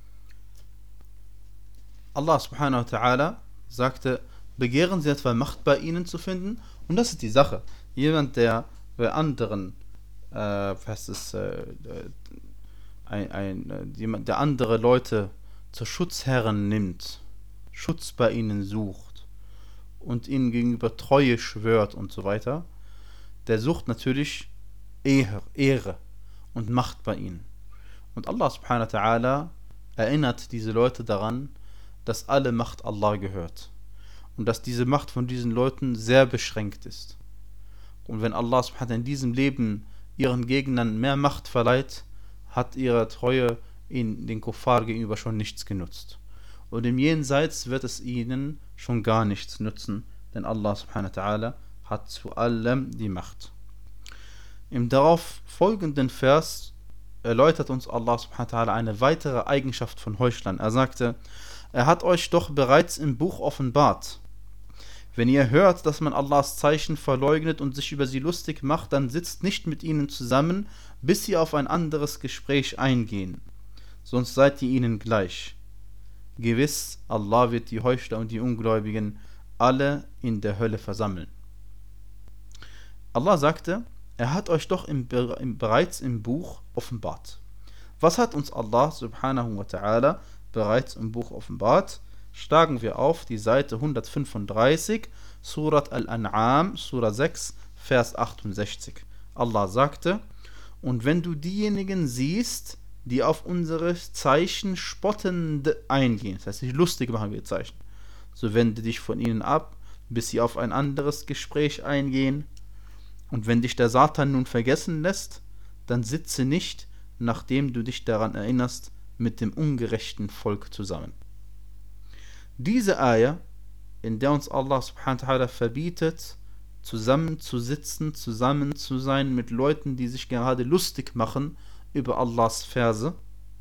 Allah subhanahu wa ta'ala sagte, begehren sie etwa Macht bei ihnen zu finden, und das ist die Sache. Jemand, der bei anderen äh, was ist, äh, ein, ein, äh, jemand, der andere Leute zur Schutzherren nimmt, Schutz bei ihnen sucht und ihnen gegenüber Treue schwört und so weiter, der sucht natürlich Ehre, Ehre und Macht bei ihnen. Und Allah subhanahu wa ta'ala erinnert diese Leute daran, dass alle Macht Allah gehört und dass diese Macht von diesen Leuten sehr beschränkt ist. Und wenn Allah subhanahu wa ta'ala in diesem Leben ihren Gegnern mehr Macht verleiht, hat ihre Treue in den Kuffar gegenüber schon nichts genutzt. Und im Jenseits wird es ihnen schon gar nichts nützen, denn Allah subhanahu wa ta'ala hat zu allem die Macht. Im darauf folgenden Vers erläutert uns Allah subhanahu wa ta'ala eine weitere Eigenschaft von Heuchlern. Er sagte, er hat euch doch bereits im Buch offenbart. Wenn ihr hört, dass man Allahs Zeichen verleugnet und sich über sie lustig macht, dann sitzt nicht mit ihnen zusammen, bis sie auf ein anderes Gespräch eingehen. Sonst seid ihr ihnen gleich. Gewiss, Allah wird die Heuchler und die Ungläubigen alle in der Hölle versammeln. Allah sagte, er hat euch doch im, im, bereits im Buch offenbart. Was hat uns Allah subhanahu wa ta'ala bereits im Buch offenbart? Schlagen wir auf die Seite hundertfünfunddreißig, Surat Al-An'am, Surah sechs, Vers achtundsechzig. Allah sagte, und wenn du diejenigen siehst, die auf unsere Zeichen spottend eingehen, das heißt, sich lustig machen wir Zeichen, so wende dich von ihnen ab, bis sie auf ein anderes Gespräch eingehen. Und wenn dich der Satan nun vergessen lässt, dann sitze nicht, nachdem du dich daran erinnerst, mit dem ungerechten Volk zusammen. Diese Ayah, in der uns Allah subhanahu wa ta'ala verbietet, zusammenzusitzen, zusammen zu sein mit Leuten, die sich gerade lustig machen über Allahs Verse.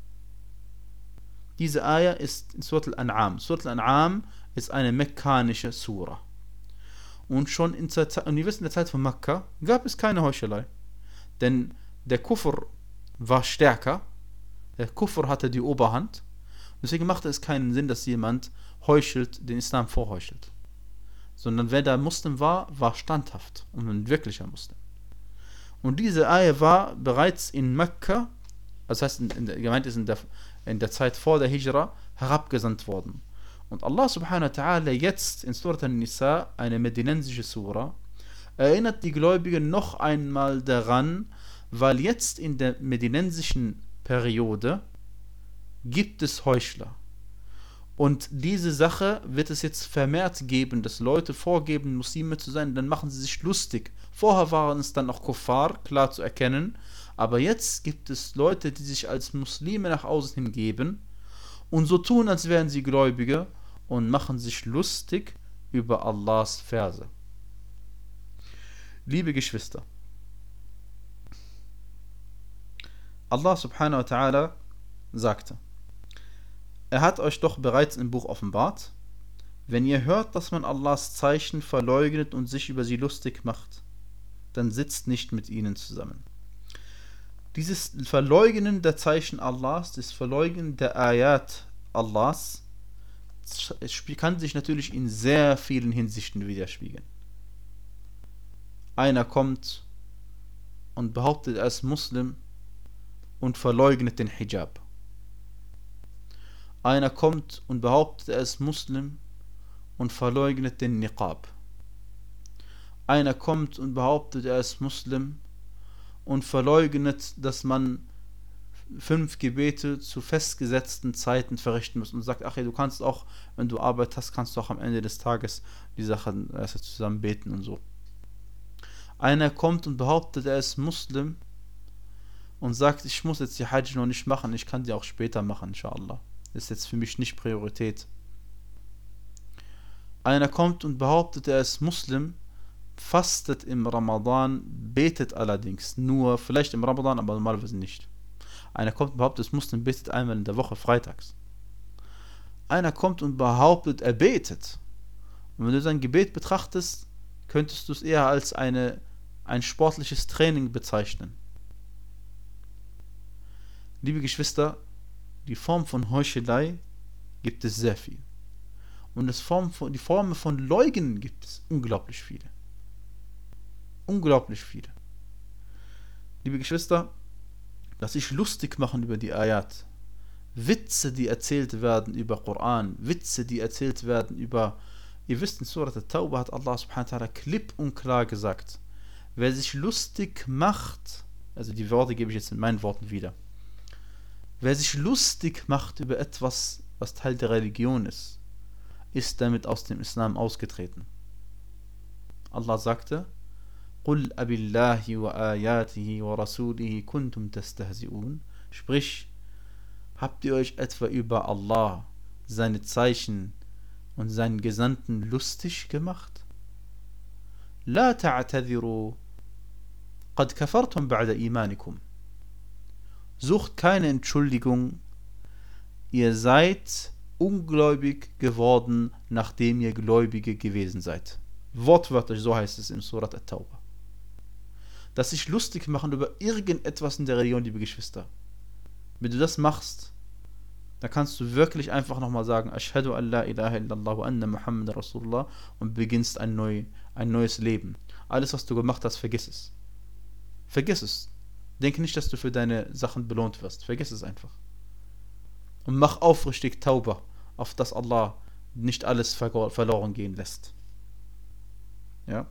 Diese Ayah ist in Surat Al-An'am. Surat Al-An'am ist eine mekkanische Sura. Und schon in der, Zeit, und wir wissen, in der Zeit von Mekka gab es keine Heuchelei. Denn der Kufr war stärker, der Kufr hatte die Oberhand. Deswegen machte es keinen Sinn, dass jemand heuchelt, den Islam vorheuchelt. Sondern wer da Muslim war, war standhaft und ein wirklicher Muslim. Und diese Ayah war bereits in Mekka, das heißt, in, in der, gemeint ist in der, in der Zeit vor der Hijra, herabgesandt worden. Und Allah subhanahu wa ta'ala jetzt in Surat An-Nisa, eine medinensische Sura, erinnert die Gläubigen noch einmal daran, weil jetzt in der medinensischen Periode gibt es Heuchler. Und diese Sache wird es jetzt vermehrt geben, dass Leute vorgeben, Muslime zu sein, dann machen sie sich lustig. Vorher waren es dann noch Kuffar, klar zu erkennen, aber jetzt gibt es Leute, die sich als Muslime nach außen hingeben und so tun, als wären sie Gläubige und machen sich lustig über Allahs Verse. Liebe Geschwister, Allah subhanahu wa ta'ala sagte, er hat euch doch bereits im Buch offenbart, wenn ihr hört, dass man Allahs Zeichen verleugnet und sich über sie lustig macht, dann sitzt nicht mit ihnen zusammen. Dieses Verleugnen der Zeichen Allahs, das Verleugnen der Ayat Allahs, kann sich natürlich in sehr vielen Hinsichten widerspiegeln. Einer kommt und behauptet, er ist Muslim und verleugnet den Hijab. Einer kommt und behauptet, er ist Muslim und verleugnet den Niqab. Einer kommt und behauptet, er ist Muslim und verleugnet, dass man fünf Gebete zu festgesetzten Zeiten verrichten muss und sagt, ach ja, du kannst auch, wenn du Arbeit hast, kannst du auch am Ende des Tages die Sachen erst zusammen beten und so. Einer kommt und behauptet, er ist Muslim und sagt, ich muss jetzt die Hajj noch nicht machen, ich kann die auch später machen, inshallah. Das ist jetzt für mich nicht Priorität. Einer kommt und behauptet, er ist Muslim, fastet im Ramadan, betet allerdings nur, vielleicht im Ramadan, aber normalerweise nicht. Einer kommt und behauptet, er ist Muslim, betet einmal in der Woche freitags. Einer kommt und behauptet, er betet. Und wenn du sein Gebet betrachtest, könntest du es eher als eine, ein sportliches Training bezeichnen. Liebe Geschwister, die Form von Heuchelei gibt es sehr viel. Und das Form von, die Formen von Leugnen gibt es unglaublich viele. Unglaublich viele. Liebe Geschwister, dass sich lustig machen über die Ayat, Witze, die erzählt werden über Koran, Witze, die erzählt werden über, ihr wisst, in Surat At-Tauba hat Allah subhanahu wa ta'ala klipp und klar gesagt, wer sich lustig macht, also die Worte gebe ich jetzt in meinen Worten wieder, wer sich lustig macht über etwas, was Teil der Religion ist, ist damit aus dem Islam ausgetreten. Allah sagte, قُلْ أَبِاللَّهِ وَآيَاتِهِ وَرَسُولِهِ كُنْتُمْ تَسْتَهْزِئُونَ. Sprich, habt ihr euch etwa über Allah, seine Zeichen und seinen Gesandten lustig gemacht? لَا تَعْتَذِرُوا قَدْ كَفَرْتُمْ بَعْدَ إِيمَانِكُمْ. Sucht keine Entschuldigung, ihr seid ungläubig geworden, nachdem ihr Gläubige gewesen seid. Wortwörtlich, so heißt es in Surat At-Tauba. Dass sich lustig machen über irgendetwas in der Religion, liebe Geschwister. Wenn du das machst, dann kannst du wirklich einfach nochmal sagen, Ashhadu an la ilaha illallah wa anna Muhammad Rasulullah, und beginnst ein, neu, ein neues Leben. Alles, was du gemacht hast, vergiss es. Vergiss es. Denke nicht, dass du für deine Sachen belohnt wirst. Vergiss es einfach. Und mach aufrichtig Tauba, auf dass Allah nicht alles verloren gehen lässt. Ja?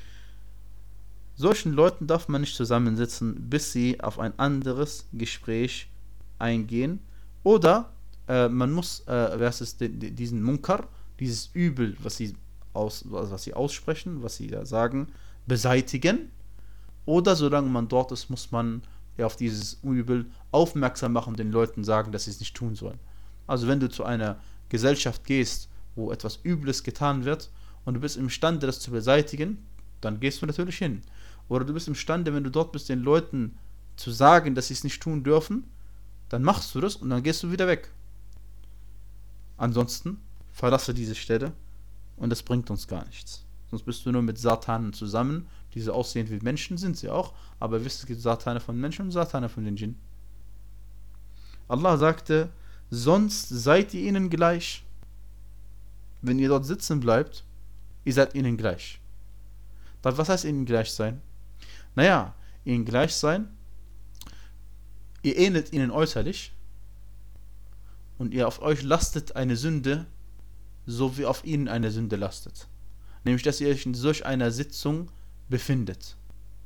Solchen Leuten darf man nicht zusammensitzen, bis sie auf ein anderes Gespräch eingehen. Oder äh, man muss äh, versus de, de, diesen Munkar, dieses Übel, was sie, aus, was sie aussprechen, was sie da sagen, beseitigen. Oder solange man dort ist, muss man ja auf dieses Übel aufmerksam machen und den Leuten sagen, dass sie es nicht tun sollen. Also wenn du zu einer Gesellschaft gehst, wo etwas Übles getan wird und du bist imstande, das zu beseitigen, dann gehst du natürlich hin. Oder du bist imstande, wenn du dort bist, den Leuten zu sagen, dass sie es nicht tun dürfen, dann machst du das und dann gehst du wieder weg. Ansonsten verlasse diese Stelle und das bringt uns gar nichts. Sonst bist du nur mit Satanen zusammen, die so aussehen wie Menschen, sind sie auch, aber wisst, es gibt Satane von Menschen und Satane von den Djinn. Allah sagte, sonst seid ihr ihnen gleich. Wenn ihr dort sitzen bleibt, ihr seid ihnen gleich. Was heißt ihnen gleich sein? Naja, ihnen gleich sein, ihr ähnelt ihnen äußerlich und ihr auf euch lastet eine Sünde, so wie auf ihnen eine Sünde lastet. Nämlich, dass ihr euch in solch einer Sitzung befindet.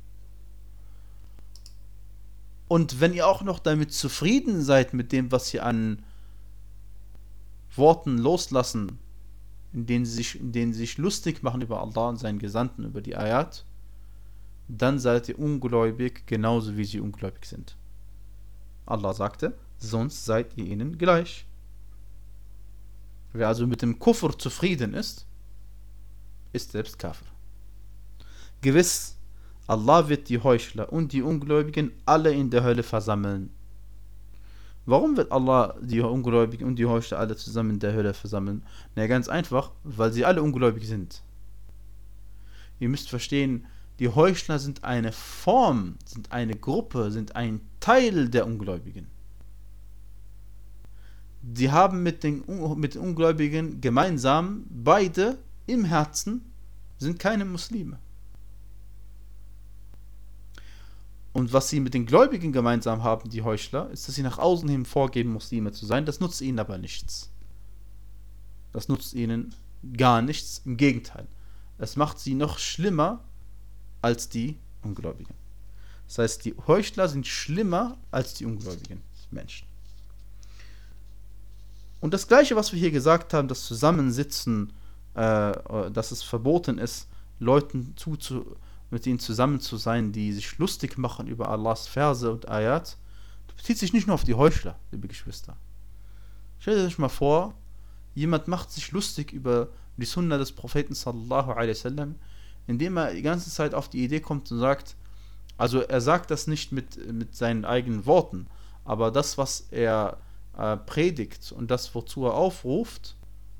Und wenn ihr auch noch damit zufrieden seid mit dem, was ihr an Worten loslassen, in denen sie sich, in denen sie sich lustig machen über Allah und seinen Gesandten, über die Ayat, dann seid ihr ungläubig, genauso wie sie ungläubig sind. Allah sagte, sonst seid ihr ihnen gleich. Wer also mit dem Kufr zufrieden ist, ist selbst Kafir. Gewiss, Allah wird die Heuchler und die Ungläubigen alle in der Hölle versammeln. Warum wird Allah die Ungläubigen und die Heuchler alle zusammen in der Hölle versammeln? Na ja, ganz einfach, weil sie alle ungläubig sind. Ihr müsst verstehen, die Heuchler sind eine Form, sind eine Gruppe, sind ein Teil der Ungläubigen. Sie haben mit den, mit den Ungläubigen gemeinsam, beide im Herzen sind keine Muslime. Und was sie mit den Gläubigen gemeinsam haben, die Heuchler, ist, dass sie nach außen hin vorgeben, Muslime zu sein. Das nutzt ihnen aber nichts. Das nutzt ihnen gar nichts. Im Gegenteil. Es macht sie noch schlimmer als die Ungläubigen. Das heißt, die Heuchler sind schlimmer als die ungläubigen Menschen. Und das Gleiche, was wir hier gesagt haben, das Zusammensitzen, äh, dass es verboten ist, Leuten zuzu, mit ihnen zusammen zu sein, die sich lustig machen über Allahs Verse und Ayat, das bezieht sich nicht nur auf die Heuchler, liebe Geschwister. Stellt euch mal vor, jemand macht sich lustig über die Sunna des Propheten sallallahu alaihi wasallam, indem er die ganze Zeit auf die Idee kommt und sagt, also er sagt das nicht mit, mit seinen eigenen Worten, aber das, was er äh, predigt und das, wozu er aufruft,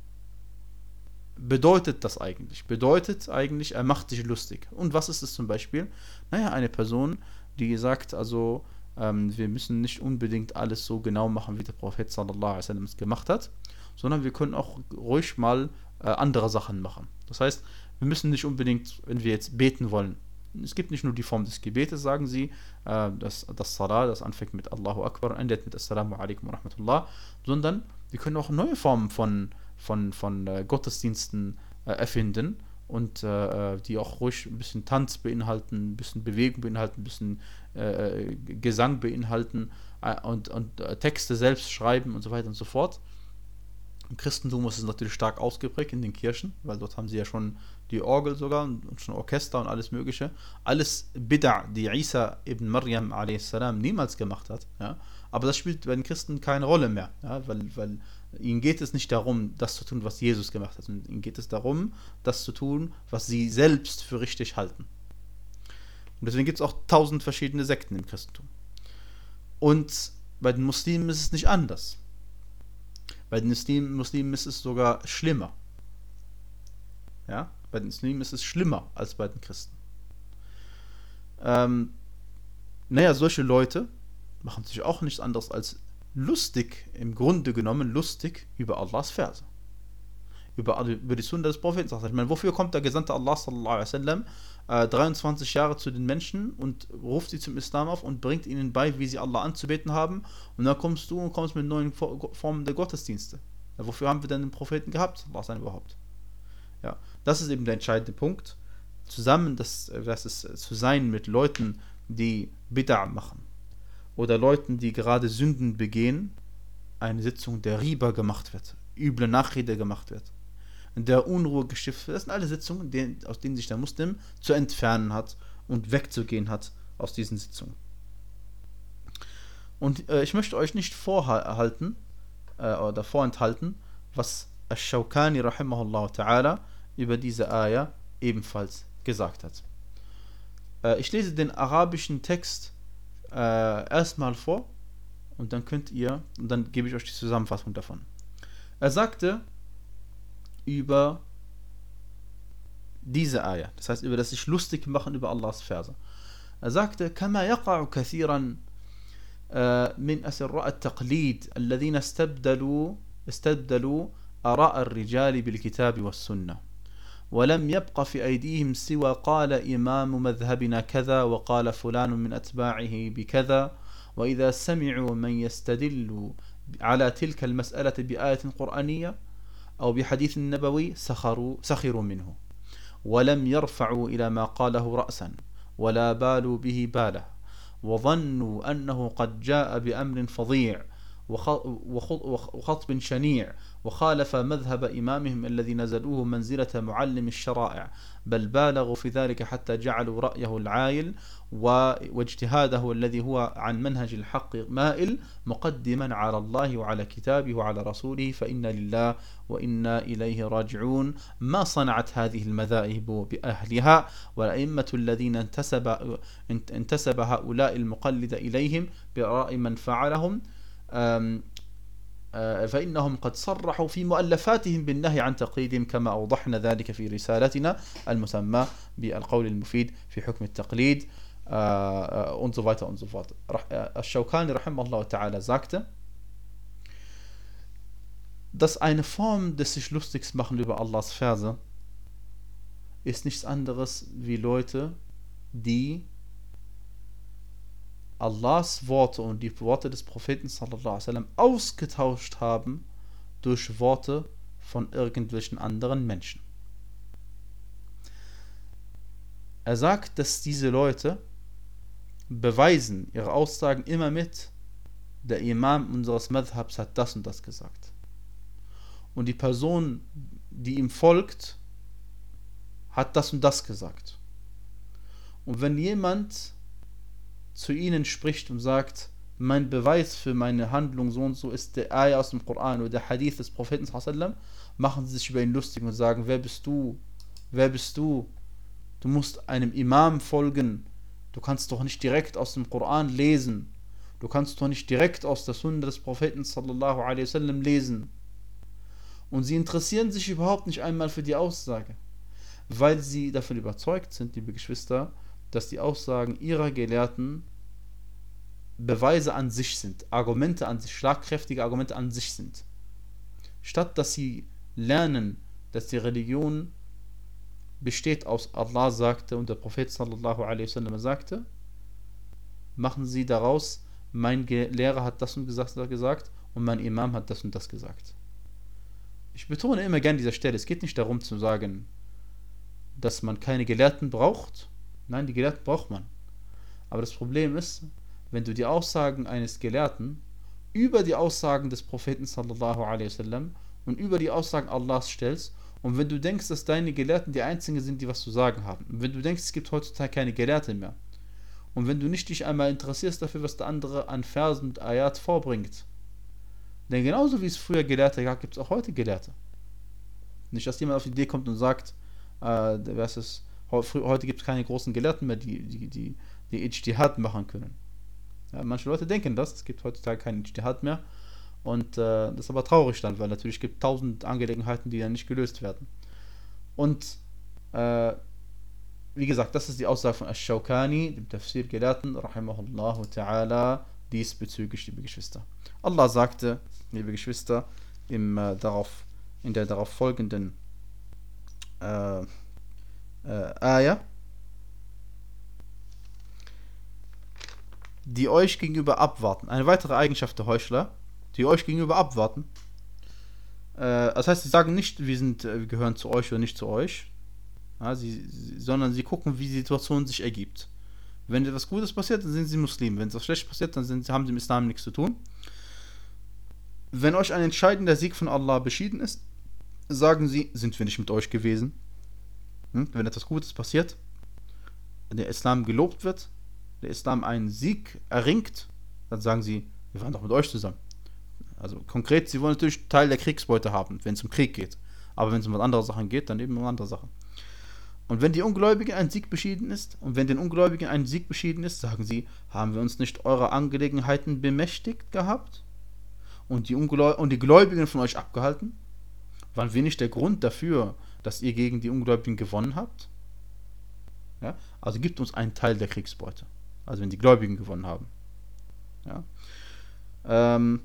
bedeutet das eigentlich. Bedeutet eigentlich, er macht sich lustig. Und was ist es zum Beispiel? Naja, eine Person, die sagt, also ähm, wir müssen nicht unbedingt alles so genau machen, wie der Prophet sallallahu alaihi wasallam es gemacht hat, sondern wir können auch ruhig mal äh, andere Sachen machen. Das heißt, wir müssen nicht unbedingt, wenn wir jetzt beten wollen, es gibt nicht nur die Form des Gebetes, sagen sie, äh, das, das Salah, das anfängt mit Allahu Akbar und endet mit Assalamu alaikum wa rahmatullah, sondern wir können auch neue Formen von, von, von äh, Gottesdiensten äh, erfinden und äh, die auch ruhig ein bisschen Tanz beinhalten, ein bisschen Bewegung beinhalten, ein bisschen äh, Gesang beinhalten äh, und, und äh, Texte selbst schreiben und so weiter und so fort. Im Christentum ist es natürlich stark ausgeprägt in den Kirchen, weil dort haben sie ja schon die Orgel sogar und schon Orchester und alles mögliche. Alles Bid'a, die Isa ibn Maryam a s. niemals gemacht hat. Ja? Aber das spielt bei den Christen keine Rolle mehr, ja? weil, weil ihnen geht es nicht darum, das zu tun, was Jesus gemacht hat. Ihnen geht es darum, das zu tun, was sie selbst für richtig halten. Und deswegen gibt es auch tausend verschiedene Sekten im Christentum. Und bei den Muslimen ist es nicht anders. Bei den Muslimen, Muslimen ist es sogar schlimmer. Ja, bei den Muslimen ist es schlimmer als bei den Christen. Ähm, naja, solche Leute machen sich auch nichts anderes als lustig, im Grunde genommen lustig über Allahs Verse. Über, über die Sunna des Propheten. Ich meine, wofür kommt der Gesandte Allah sallallahu alaihi wasallam äh, dreiundzwanzig Jahre zu den Menschen und ruft sie zum Islam auf und bringt ihnen bei, wie sie Allah anzubeten haben, und dann kommst du und kommst mit neuen Formen der Gottesdienste. Ja, wofür haben wir denn den Propheten gehabt? Allah sein überhaupt. Ja, das ist eben der entscheidende Punkt. Zusammen, das, das ist zu sein mit Leuten, die Bid'a machen oder Leuten, die gerade Sünden begehen, eine Sitzung der Riba gemacht wird, üble Nachrede gemacht wird, in der Unruhe gestiftet wird. Das sind alle Sitzungen, die, aus denen sich der Muslim zu entfernen hat und wegzugehen hat aus diesen Sitzungen. Und äh, ich möchte euch nicht vorhalten äh, oder vorenthalten, was Ash-Shawkani rahimahullah ta'ala über diese Ayah ebenfalls gesagt hat. Äh, ich lese den arabischen Text äh, erstmal vor und dann könnt ihr, und dann gebe ich euch die Zusammenfassung davon. Er sagte über diese Ayah, das heißt über das sich lustig machen über Allahs Verse. Er sagte, كما يقع كثيرا من أسراء التقليد الذين استبدلوا استبدلوا آراء الرجال بالكتاب والسنة ولم يبق في أيديهم سوى قال إمام مذهبنا كذا وقال فلان من أتباعه بكذا وإذا سمعوا من يستدل على تلك المسألة بآية قرآنية أو بحديث نبوي سخروا سخروا منه ولم يرفعوا إلى ما قاله رأسا ولا بالوا به باله وظنوا أنه قد جاء بأمر فظيع وخطب شنيع وخالف مذهب إمامهم الذي نزلوه منزلة معلم الشرائع بل بالغوا في ذلك حتى جعلوا رأيه العايل واجتهاده الذي هو عن منهج الحق مائل مقدما على الله وعلى كتابه وعلى رسوله فإنا لله وإنا إليه راجعون ما صنعت هذه المذاهب بأهلها والأئمة الذين انتسب, انتسب هؤلاء المقلد إليهم برأي من فعلهم ähm, فإنهم قد صرحوا في مؤلفاتهم بالنهي عن تقليدهم كما أوضحنا ذلك في رسالتنا المسمى بالقول المفيد في حكم التقليد und so weiter und so fort. Ash-Shawkani rahimahullah ta'ala sagte, dass eine Form des sich lustigs machen über Allahs Verse ist nichts anderes wie Leute, die Allahs Worte und die Worte des Propheten sallallahu alaihi wasallam ausgetauscht haben durch Worte von irgendwelchen anderen Menschen. Er sagt, dass diese Leute beweisen ihre Aussagen immer mit, der Imam unseres Madhabs hat das und das gesagt. Und die Person, die ihm folgt, hat das und das gesagt. Und wenn jemand zu ihnen spricht und sagt, mein Beweis für meine Handlung so und so ist der Ayah aus dem Koran oder der Hadith des Propheten sallallahu alaihi wasallam, machen sie sich über ihn lustig und sagen, wer bist du? Wer bist du? Du musst einem Imam folgen. Du kannst doch nicht direkt aus dem Koran lesen. Du kannst doch nicht direkt aus der Sunna des Propheten sallallahu alaihi wasallam lesen. Und sie interessieren sich überhaupt nicht einmal für die Aussage, weil sie davon überzeugt sind, liebe Geschwister, dass die Aussagen ihrer Gelehrten Beweise an sich sind, Argumente an sich, schlagkräftige Argumente an sich sind. Statt dass sie lernen, dass die Religion besteht aus Allah sagte und der Prophet sallallahu alaihi wasallam sagte, machen sie daraus, mein Lehrer hat das und gesagt und mein Imam hat das und das gesagt. Ich betone immer gerne an dieser Stelle, es geht nicht darum zu sagen, dass man keine Gelehrten braucht. Nein, die Gelehrten braucht man. Aber das Problem ist, wenn du die Aussagen eines Gelehrten über die Aussagen des Propheten sallallahu alaihi wasallam und über die Aussagen Allahs stellst und wenn du denkst, dass deine Gelehrten die einzigen sind, die was zu sagen haben und wenn du denkst, es gibt heutzutage keine Gelehrten mehr und wenn du nicht dich einmal interessierst dafür, was der andere an Versen und Ayat vorbringt, denn genauso wie es früher Gelehrte gab, gibt es auch heute Gelehrte. Nicht, dass jemand auf die Idee kommt und sagt, äh, was ist, heute gibt es keine großen Gelehrten mehr, die die, die, die Ijtihad machen können. Ja, manche Leute denken das, es gibt heutzutage keinen Ijtihad mehr und äh, das ist aber traurig dann, weil natürlich gibt es tausend Angelegenheiten, die dann nicht gelöst werden. Und äh, wie gesagt, das ist die Aussage von Ash-Shawkani, dem Tafsir-Gelehrten, rahimahullahu ta'ala, diesbezüglich, liebe Geschwister. Allah sagte, liebe Geschwister, im, äh, darauf, in der darauf folgenden äh, äh, Ayah, die euch gegenüber abwarten. Eine weitere Eigenschaft der Heuchler, die euch gegenüber abwarten. Äh, das heißt, sie sagen nicht, wir, sind, wir gehören zu euch oder nicht zu euch, ja, sie, sie, sondern sie gucken, wie die Situation sich ergibt. Wenn etwas Gutes passiert, dann sind sie Muslimen. Wenn etwas Schlechtes passiert, dann sind, haben sie im Islam nichts zu tun. Wenn euch ein entscheidender Sieg von Allah beschieden ist, sagen sie, sind wir nicht mit euch gewesen. Hm? Wenn etwas Gutes passiert, der Islam gelobt wird, der Islam einen Sieg erringt, dann sagen sie, wir waren doch mit euch zusammen. Also konkret, sie wollen natürlich Teil der Kriegsbeute haben, wenn es um Krieg geht. Aber wenn es um andere Sachen geht, dann eben um andere Sachen. Und wenn die Ungläubigen ein Sieg beschieden ist, und wenn den Ungläubigen ein Sieg beschieden ist, sagen sie, haben wir uns nicht eurer Angelegenheiten bemächtigt gehabt? Und die, Ungläu- und die Gläubigen von euch abgehalten? Waren wir nicht der Grund dafür, dass ihr gegen die Ungläubigen gewonnen habt? Ja? Also gibt uns einen Teil der Kriegsbeute. Also wenn die Gläubigen gewonnen haben. Ja? Ähm,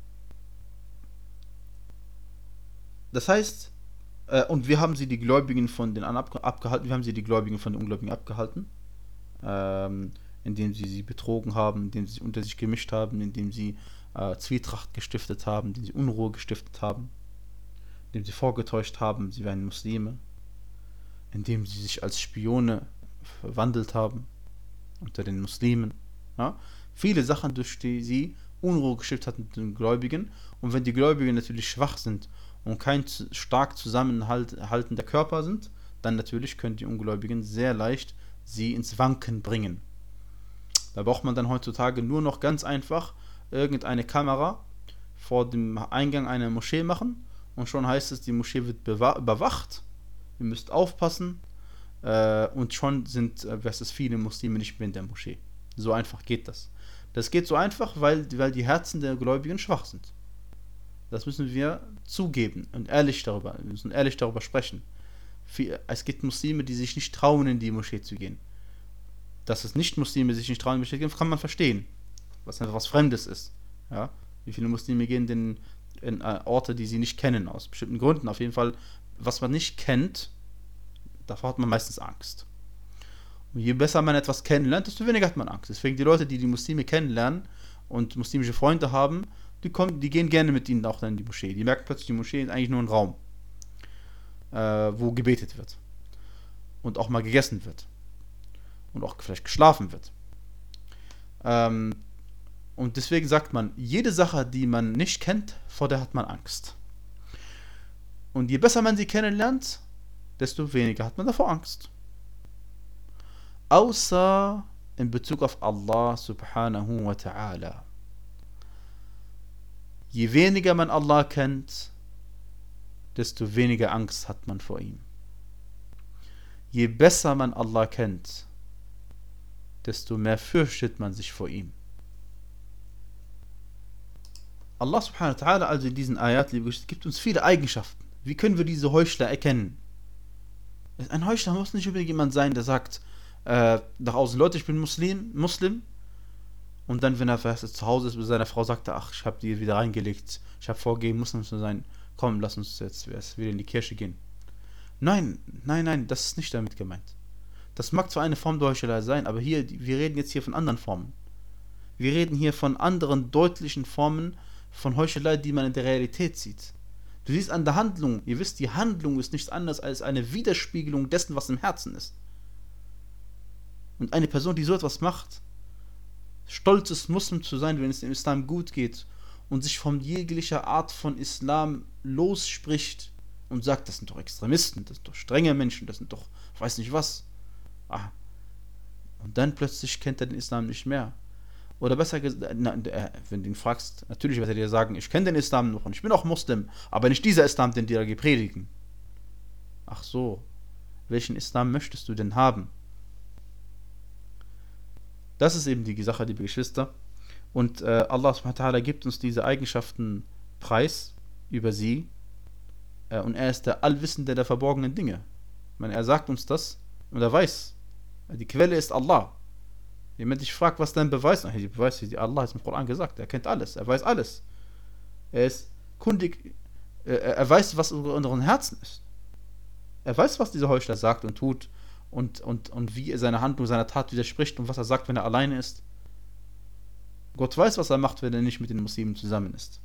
das heißt, äh, und wir haben sie die Gläubigen von den ab, abgehalten, wir haben sie die Gläubigen von den Ungläubigen abgehalten, ähm, indem sie sie betrogen haben, indem sie sich unter sich gemischt haben, indem sie äh, Zwietracht gestiftet haben, indem sie Unruhe gestiftet haben, indem sie vorgetäuscht haben, sie wären Muslime, indem sie sich als Spione verwandelt haben unter den Muslimen. Ja? Viele Sachen, durch die sie Unruhe gestiftet hatten mit den Gläubigen. Und wenn die Gläubigen natürlich schwach sind und kein stark zusammenhaltender Körper sind, dann natürlich können die Ungläubigen sehr leicht sie ins Wanken bringen. Da braucht man dann heutzutage nur noch ganz einfach irgendeine Kamera vor dem Eingang einer Moschee machen und schon heißt es, die Moschee wird überwacht, ihr müsst aufpassen äh, und schon sind äh, es viele Muslime nicht mehr in der Moschee. So einfach geht das. Das geht so einfach, weil, weil die Herzen der Gläubigen schwach sind. Das müssen wir zugeben und ehrlich darüber, wir müssen ehrlich darüber sprechen. Es gibt Muslime, die sich nicht trauen, in die Moschee zu gehen. Dass es Nicht-Muslime sich nicht trauen, in die Moschee zu gehen, kann man verstehen. Was einfach was Fremdes ist. Ja? Wie viele Muslime gehen denn in äh, Orte, die sie nicht kennen, aus bestimmten Gründen. Auf jeden Fall, was man nicht kennt, davor hat man meistens Angst. Und je besser man etwas kennenlernt, desto weniger hat man Angst. Deswegen die Leute, die die Muslime kennenlernen und muslimische Freunde haben, die, kommen, die gehen gerne mit ihnen auch dann in die Moschee. Die merken plötzlich, die Moschee ist eigentlich nur ein Raum, äh, wo gebetet wird. Und auch mal gegessen wird. Und auch vielleicht geschlafen wird. Ähm, und deswegen sagt man, jede Sache, die man nicht kennt, vor der hat man Angst. Und je besser man sie kennenlernt, desto weniger hat man davor Angst. Außer in Bezug auf Allah subhanahu wa ta'ala. Je weniger man Allah kennt, desto weniger Angst hat man vor ihm. Je besser man Allah kennt, desto mehr fürchtet man sich vor ihm. Allah subhanahu wa ta'ala, also in diesen Ayat, gibt uns viele Eigenschaften. Wie können wir diese Heuchler erkennen? Ein Heuchler muss nicht unbedingt jemand sein, der sagt, äh, nach außen, Leute, ich bin Muslim, Muslim. Und dann, wenn er fast zu Hause ist, mit seiner Frau sagt er, ach, ich habe die wieder reingelegt, ich habe vorgegeben, Muslim zu sein, komm, lass uns jetzt wieder in die Kirche gehen. Nein, nein, nein, das ist nicht damit gemeint. Das mag zwar eine Form der Heuchelei sein, aber hier, wir reden jetzt hier von anderen Formen. Wir reden hier von anderen deutlichen Formen von Heuchelei, die man in der Realität sieht. Du siehst an der Handlung, ihr wisst, die Handlung ist nichts anderes als eine Widerspiegelung dessen, was im Herzen ist. Und eine Person, die so etwas macht, stolz ist, Muslim zu sein, wenn es im Islam gut geht und sich von jeglicher Art von Islam losspricht und sagt, das sind doch Extremisten, das sind doch strenge Menschen, das sind doch, weiß nicht was. Ah. Und dann plötzlich kennt er den Islam nicht mehr. Oder besser gesagt, wenn du ihn fragst, natürlich wird er dir sagen, ich kenne den Islam noch und ich bin auch Muslim, aber nicht dieser Islam, den die da predigen. Ach so, welchen Islam möchtest du denn haben? Das ist eben die Sache, liebe Geschwister. Und äh, Allah subhanahu wa ta'ala gibt uns diese Eigenschaften preis über sie. Äh, und er ist der Allwissende der verborgenen Dinge. Ich meine, er sagt uns das und er weiß. Die Quelle ist Allah. Jemand dich fragt, was dein Beweis ist. Die Beweise, die Allah hat im Koran gesagt. Er kennt alles. Er weiß alles. Er ist kundig. Äh, er weiß, was in unseren Herzen ist. Er weiß, was dieser Heuchler sagt und tut. Und, und, und wie er seine Handlung, seiner Tat widerspricht und was er sagt, wenn er alleine ist. Gott weiß, was er macht, wenn er nicht mit den Muslimen zusammen ist.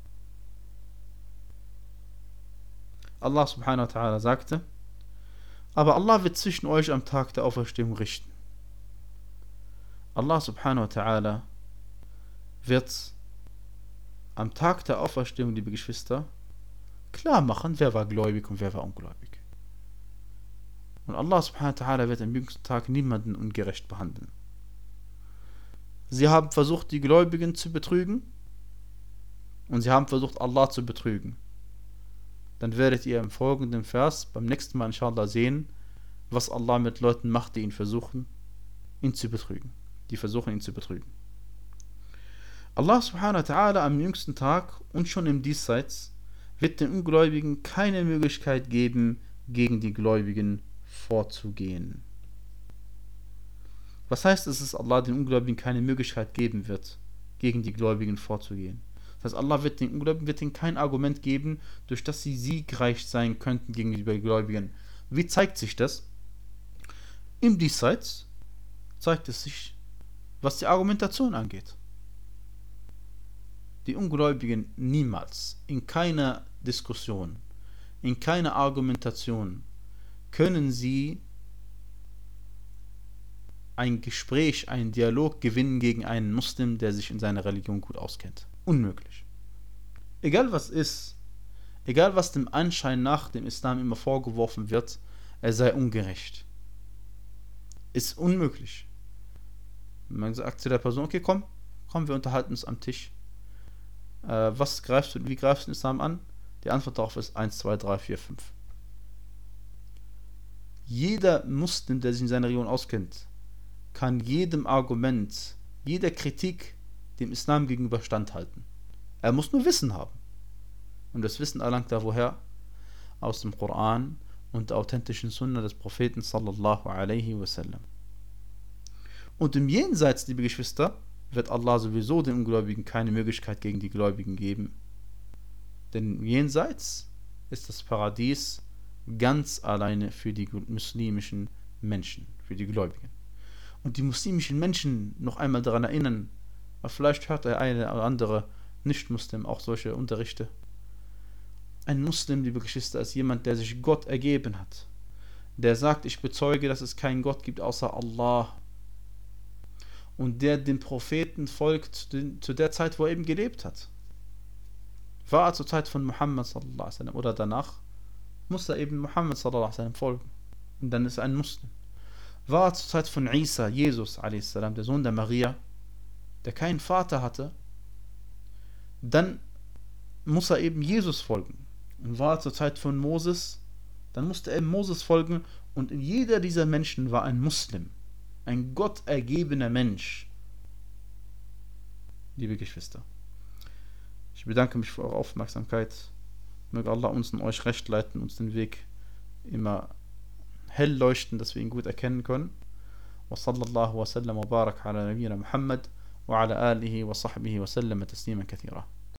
Allah subhanahu wa ta'ala sagte, aber Allah wird zwischen euch am Tag der Auferstehung richten. Allah subhanahu wa ta'ala wird am Tag der Auferstehung, liebe Geschwister, klar machen, wer war gläubig und wer war ungläubig. Und Allah subhanahu wa ta'ala wird am jüngsten Tag niemanden ungerecht behandeln. Sie haben versucht, die Gläubigen zu betrügen und sie haben versucht, Allah zu betrügen. Dann werdet ihr im folgenden Vers beim nächsten Mal inshallah sehen, was Allah mit Leuten macht, die ihn versuchen, ihn zu betrügen. Die versuchen, ihn zu betrügen. Allah subhanahu wa ta'ala am jüngsten Tag und schon im Diesseits wird den Ungläubigen keine Möglichkeit geben, gegen die Gläubigen vorzugehen. Was heißt es, dass Allah den Ungläubigen keine Möglichkeit geben wird, gegen die Gläubigen vorzugehen? Das heißt, Allah wird den Ungläubigen wird ihnen kein Argument geben, durch das sie siegreich sein könnten gegen die Gläubigen. Wie zeigt sich das? Im Diesseits zeigt es sich, was die Argumentation angeht. Die Ungläubigen niemals, in keiner Diskussion, in keiner Argumentation können sie ein Gespräch, einen Dialog gewinnen gegen einen Muslim, der sich in seiner Religion gut auskennt. Unmöglich. Egal was ist, egal was dem Anschein nach dem Islam immer vorgeworfen wird, er sei ungerecht. Ist unmöglich. Man sagt zu der Person, okay, komm, komm, wir unterhalten uns am Tisch. Äh, was greifst du, wie greifst du den Islam an? Die Antwort darauf ist eins, zwei, drei, vier, fünf. Jeder Muslim, der sich in seiner Religion auskennt, kann jedem Argument jeder Kritik dem Islam gegenüber standhalten. Er muss nur Wissen haben. Und das Wissen erlangt er woher? Aus dem Koran und der authentischen Sunna des Propheten sallallahu alaihi wasallam. Und im Jenseits, liebe Geschwister, wird Allah sowieso den Ungläubigen keine Möglichkeit gegen die Gläubigen geben. Denn im Jenseits ist das Paradies ganz alleine für die muslimischen Menschen, für die Gläubigen. Und die muslimischen Menschen noch einmal daran erinnern, vielleicht hört der eine oder andere Nicht-Muslim auch solche Unterrichte. Ein Muslim, liebe Geschwister, ist jemand, der sich Gott ergeben hat. Der sagt, ich bezeuge, dass es keinen Gott gibt außer Allah. Und der den Propheten folgt zu der Zeit, wo er eben gelebt hat. War er zur Zeit von Muhammad sallallahu alaihi wasallam oder danach, muss er eben Muhammad sallallahu alaihi wasallam folgen. Und dann ist er ein Muslim. War er zur Zeit von Isa, Jesus alaihi salam, der Sohn der Maria, der keinen Vater hatte, dann muss er eben Jesus folgen. Und war er zur Zeit von Moses, dann musste er Moses folgen. Und jeder dieser Menschen war ein Muslim. Ein gottergebener Mensch. Liebe Geschwister, ich bedanke mich für eure Aufmerksamkeit. Möge Allah uns und euch recht leiten, uns den Weg immer hell leuchten, dass wir ihn gut erkennen können. Wa sallallahu wa sallam wa barak ala nabiyyina Muhammad wa ala alihi wa sahbihi wa sallam taslima kathira.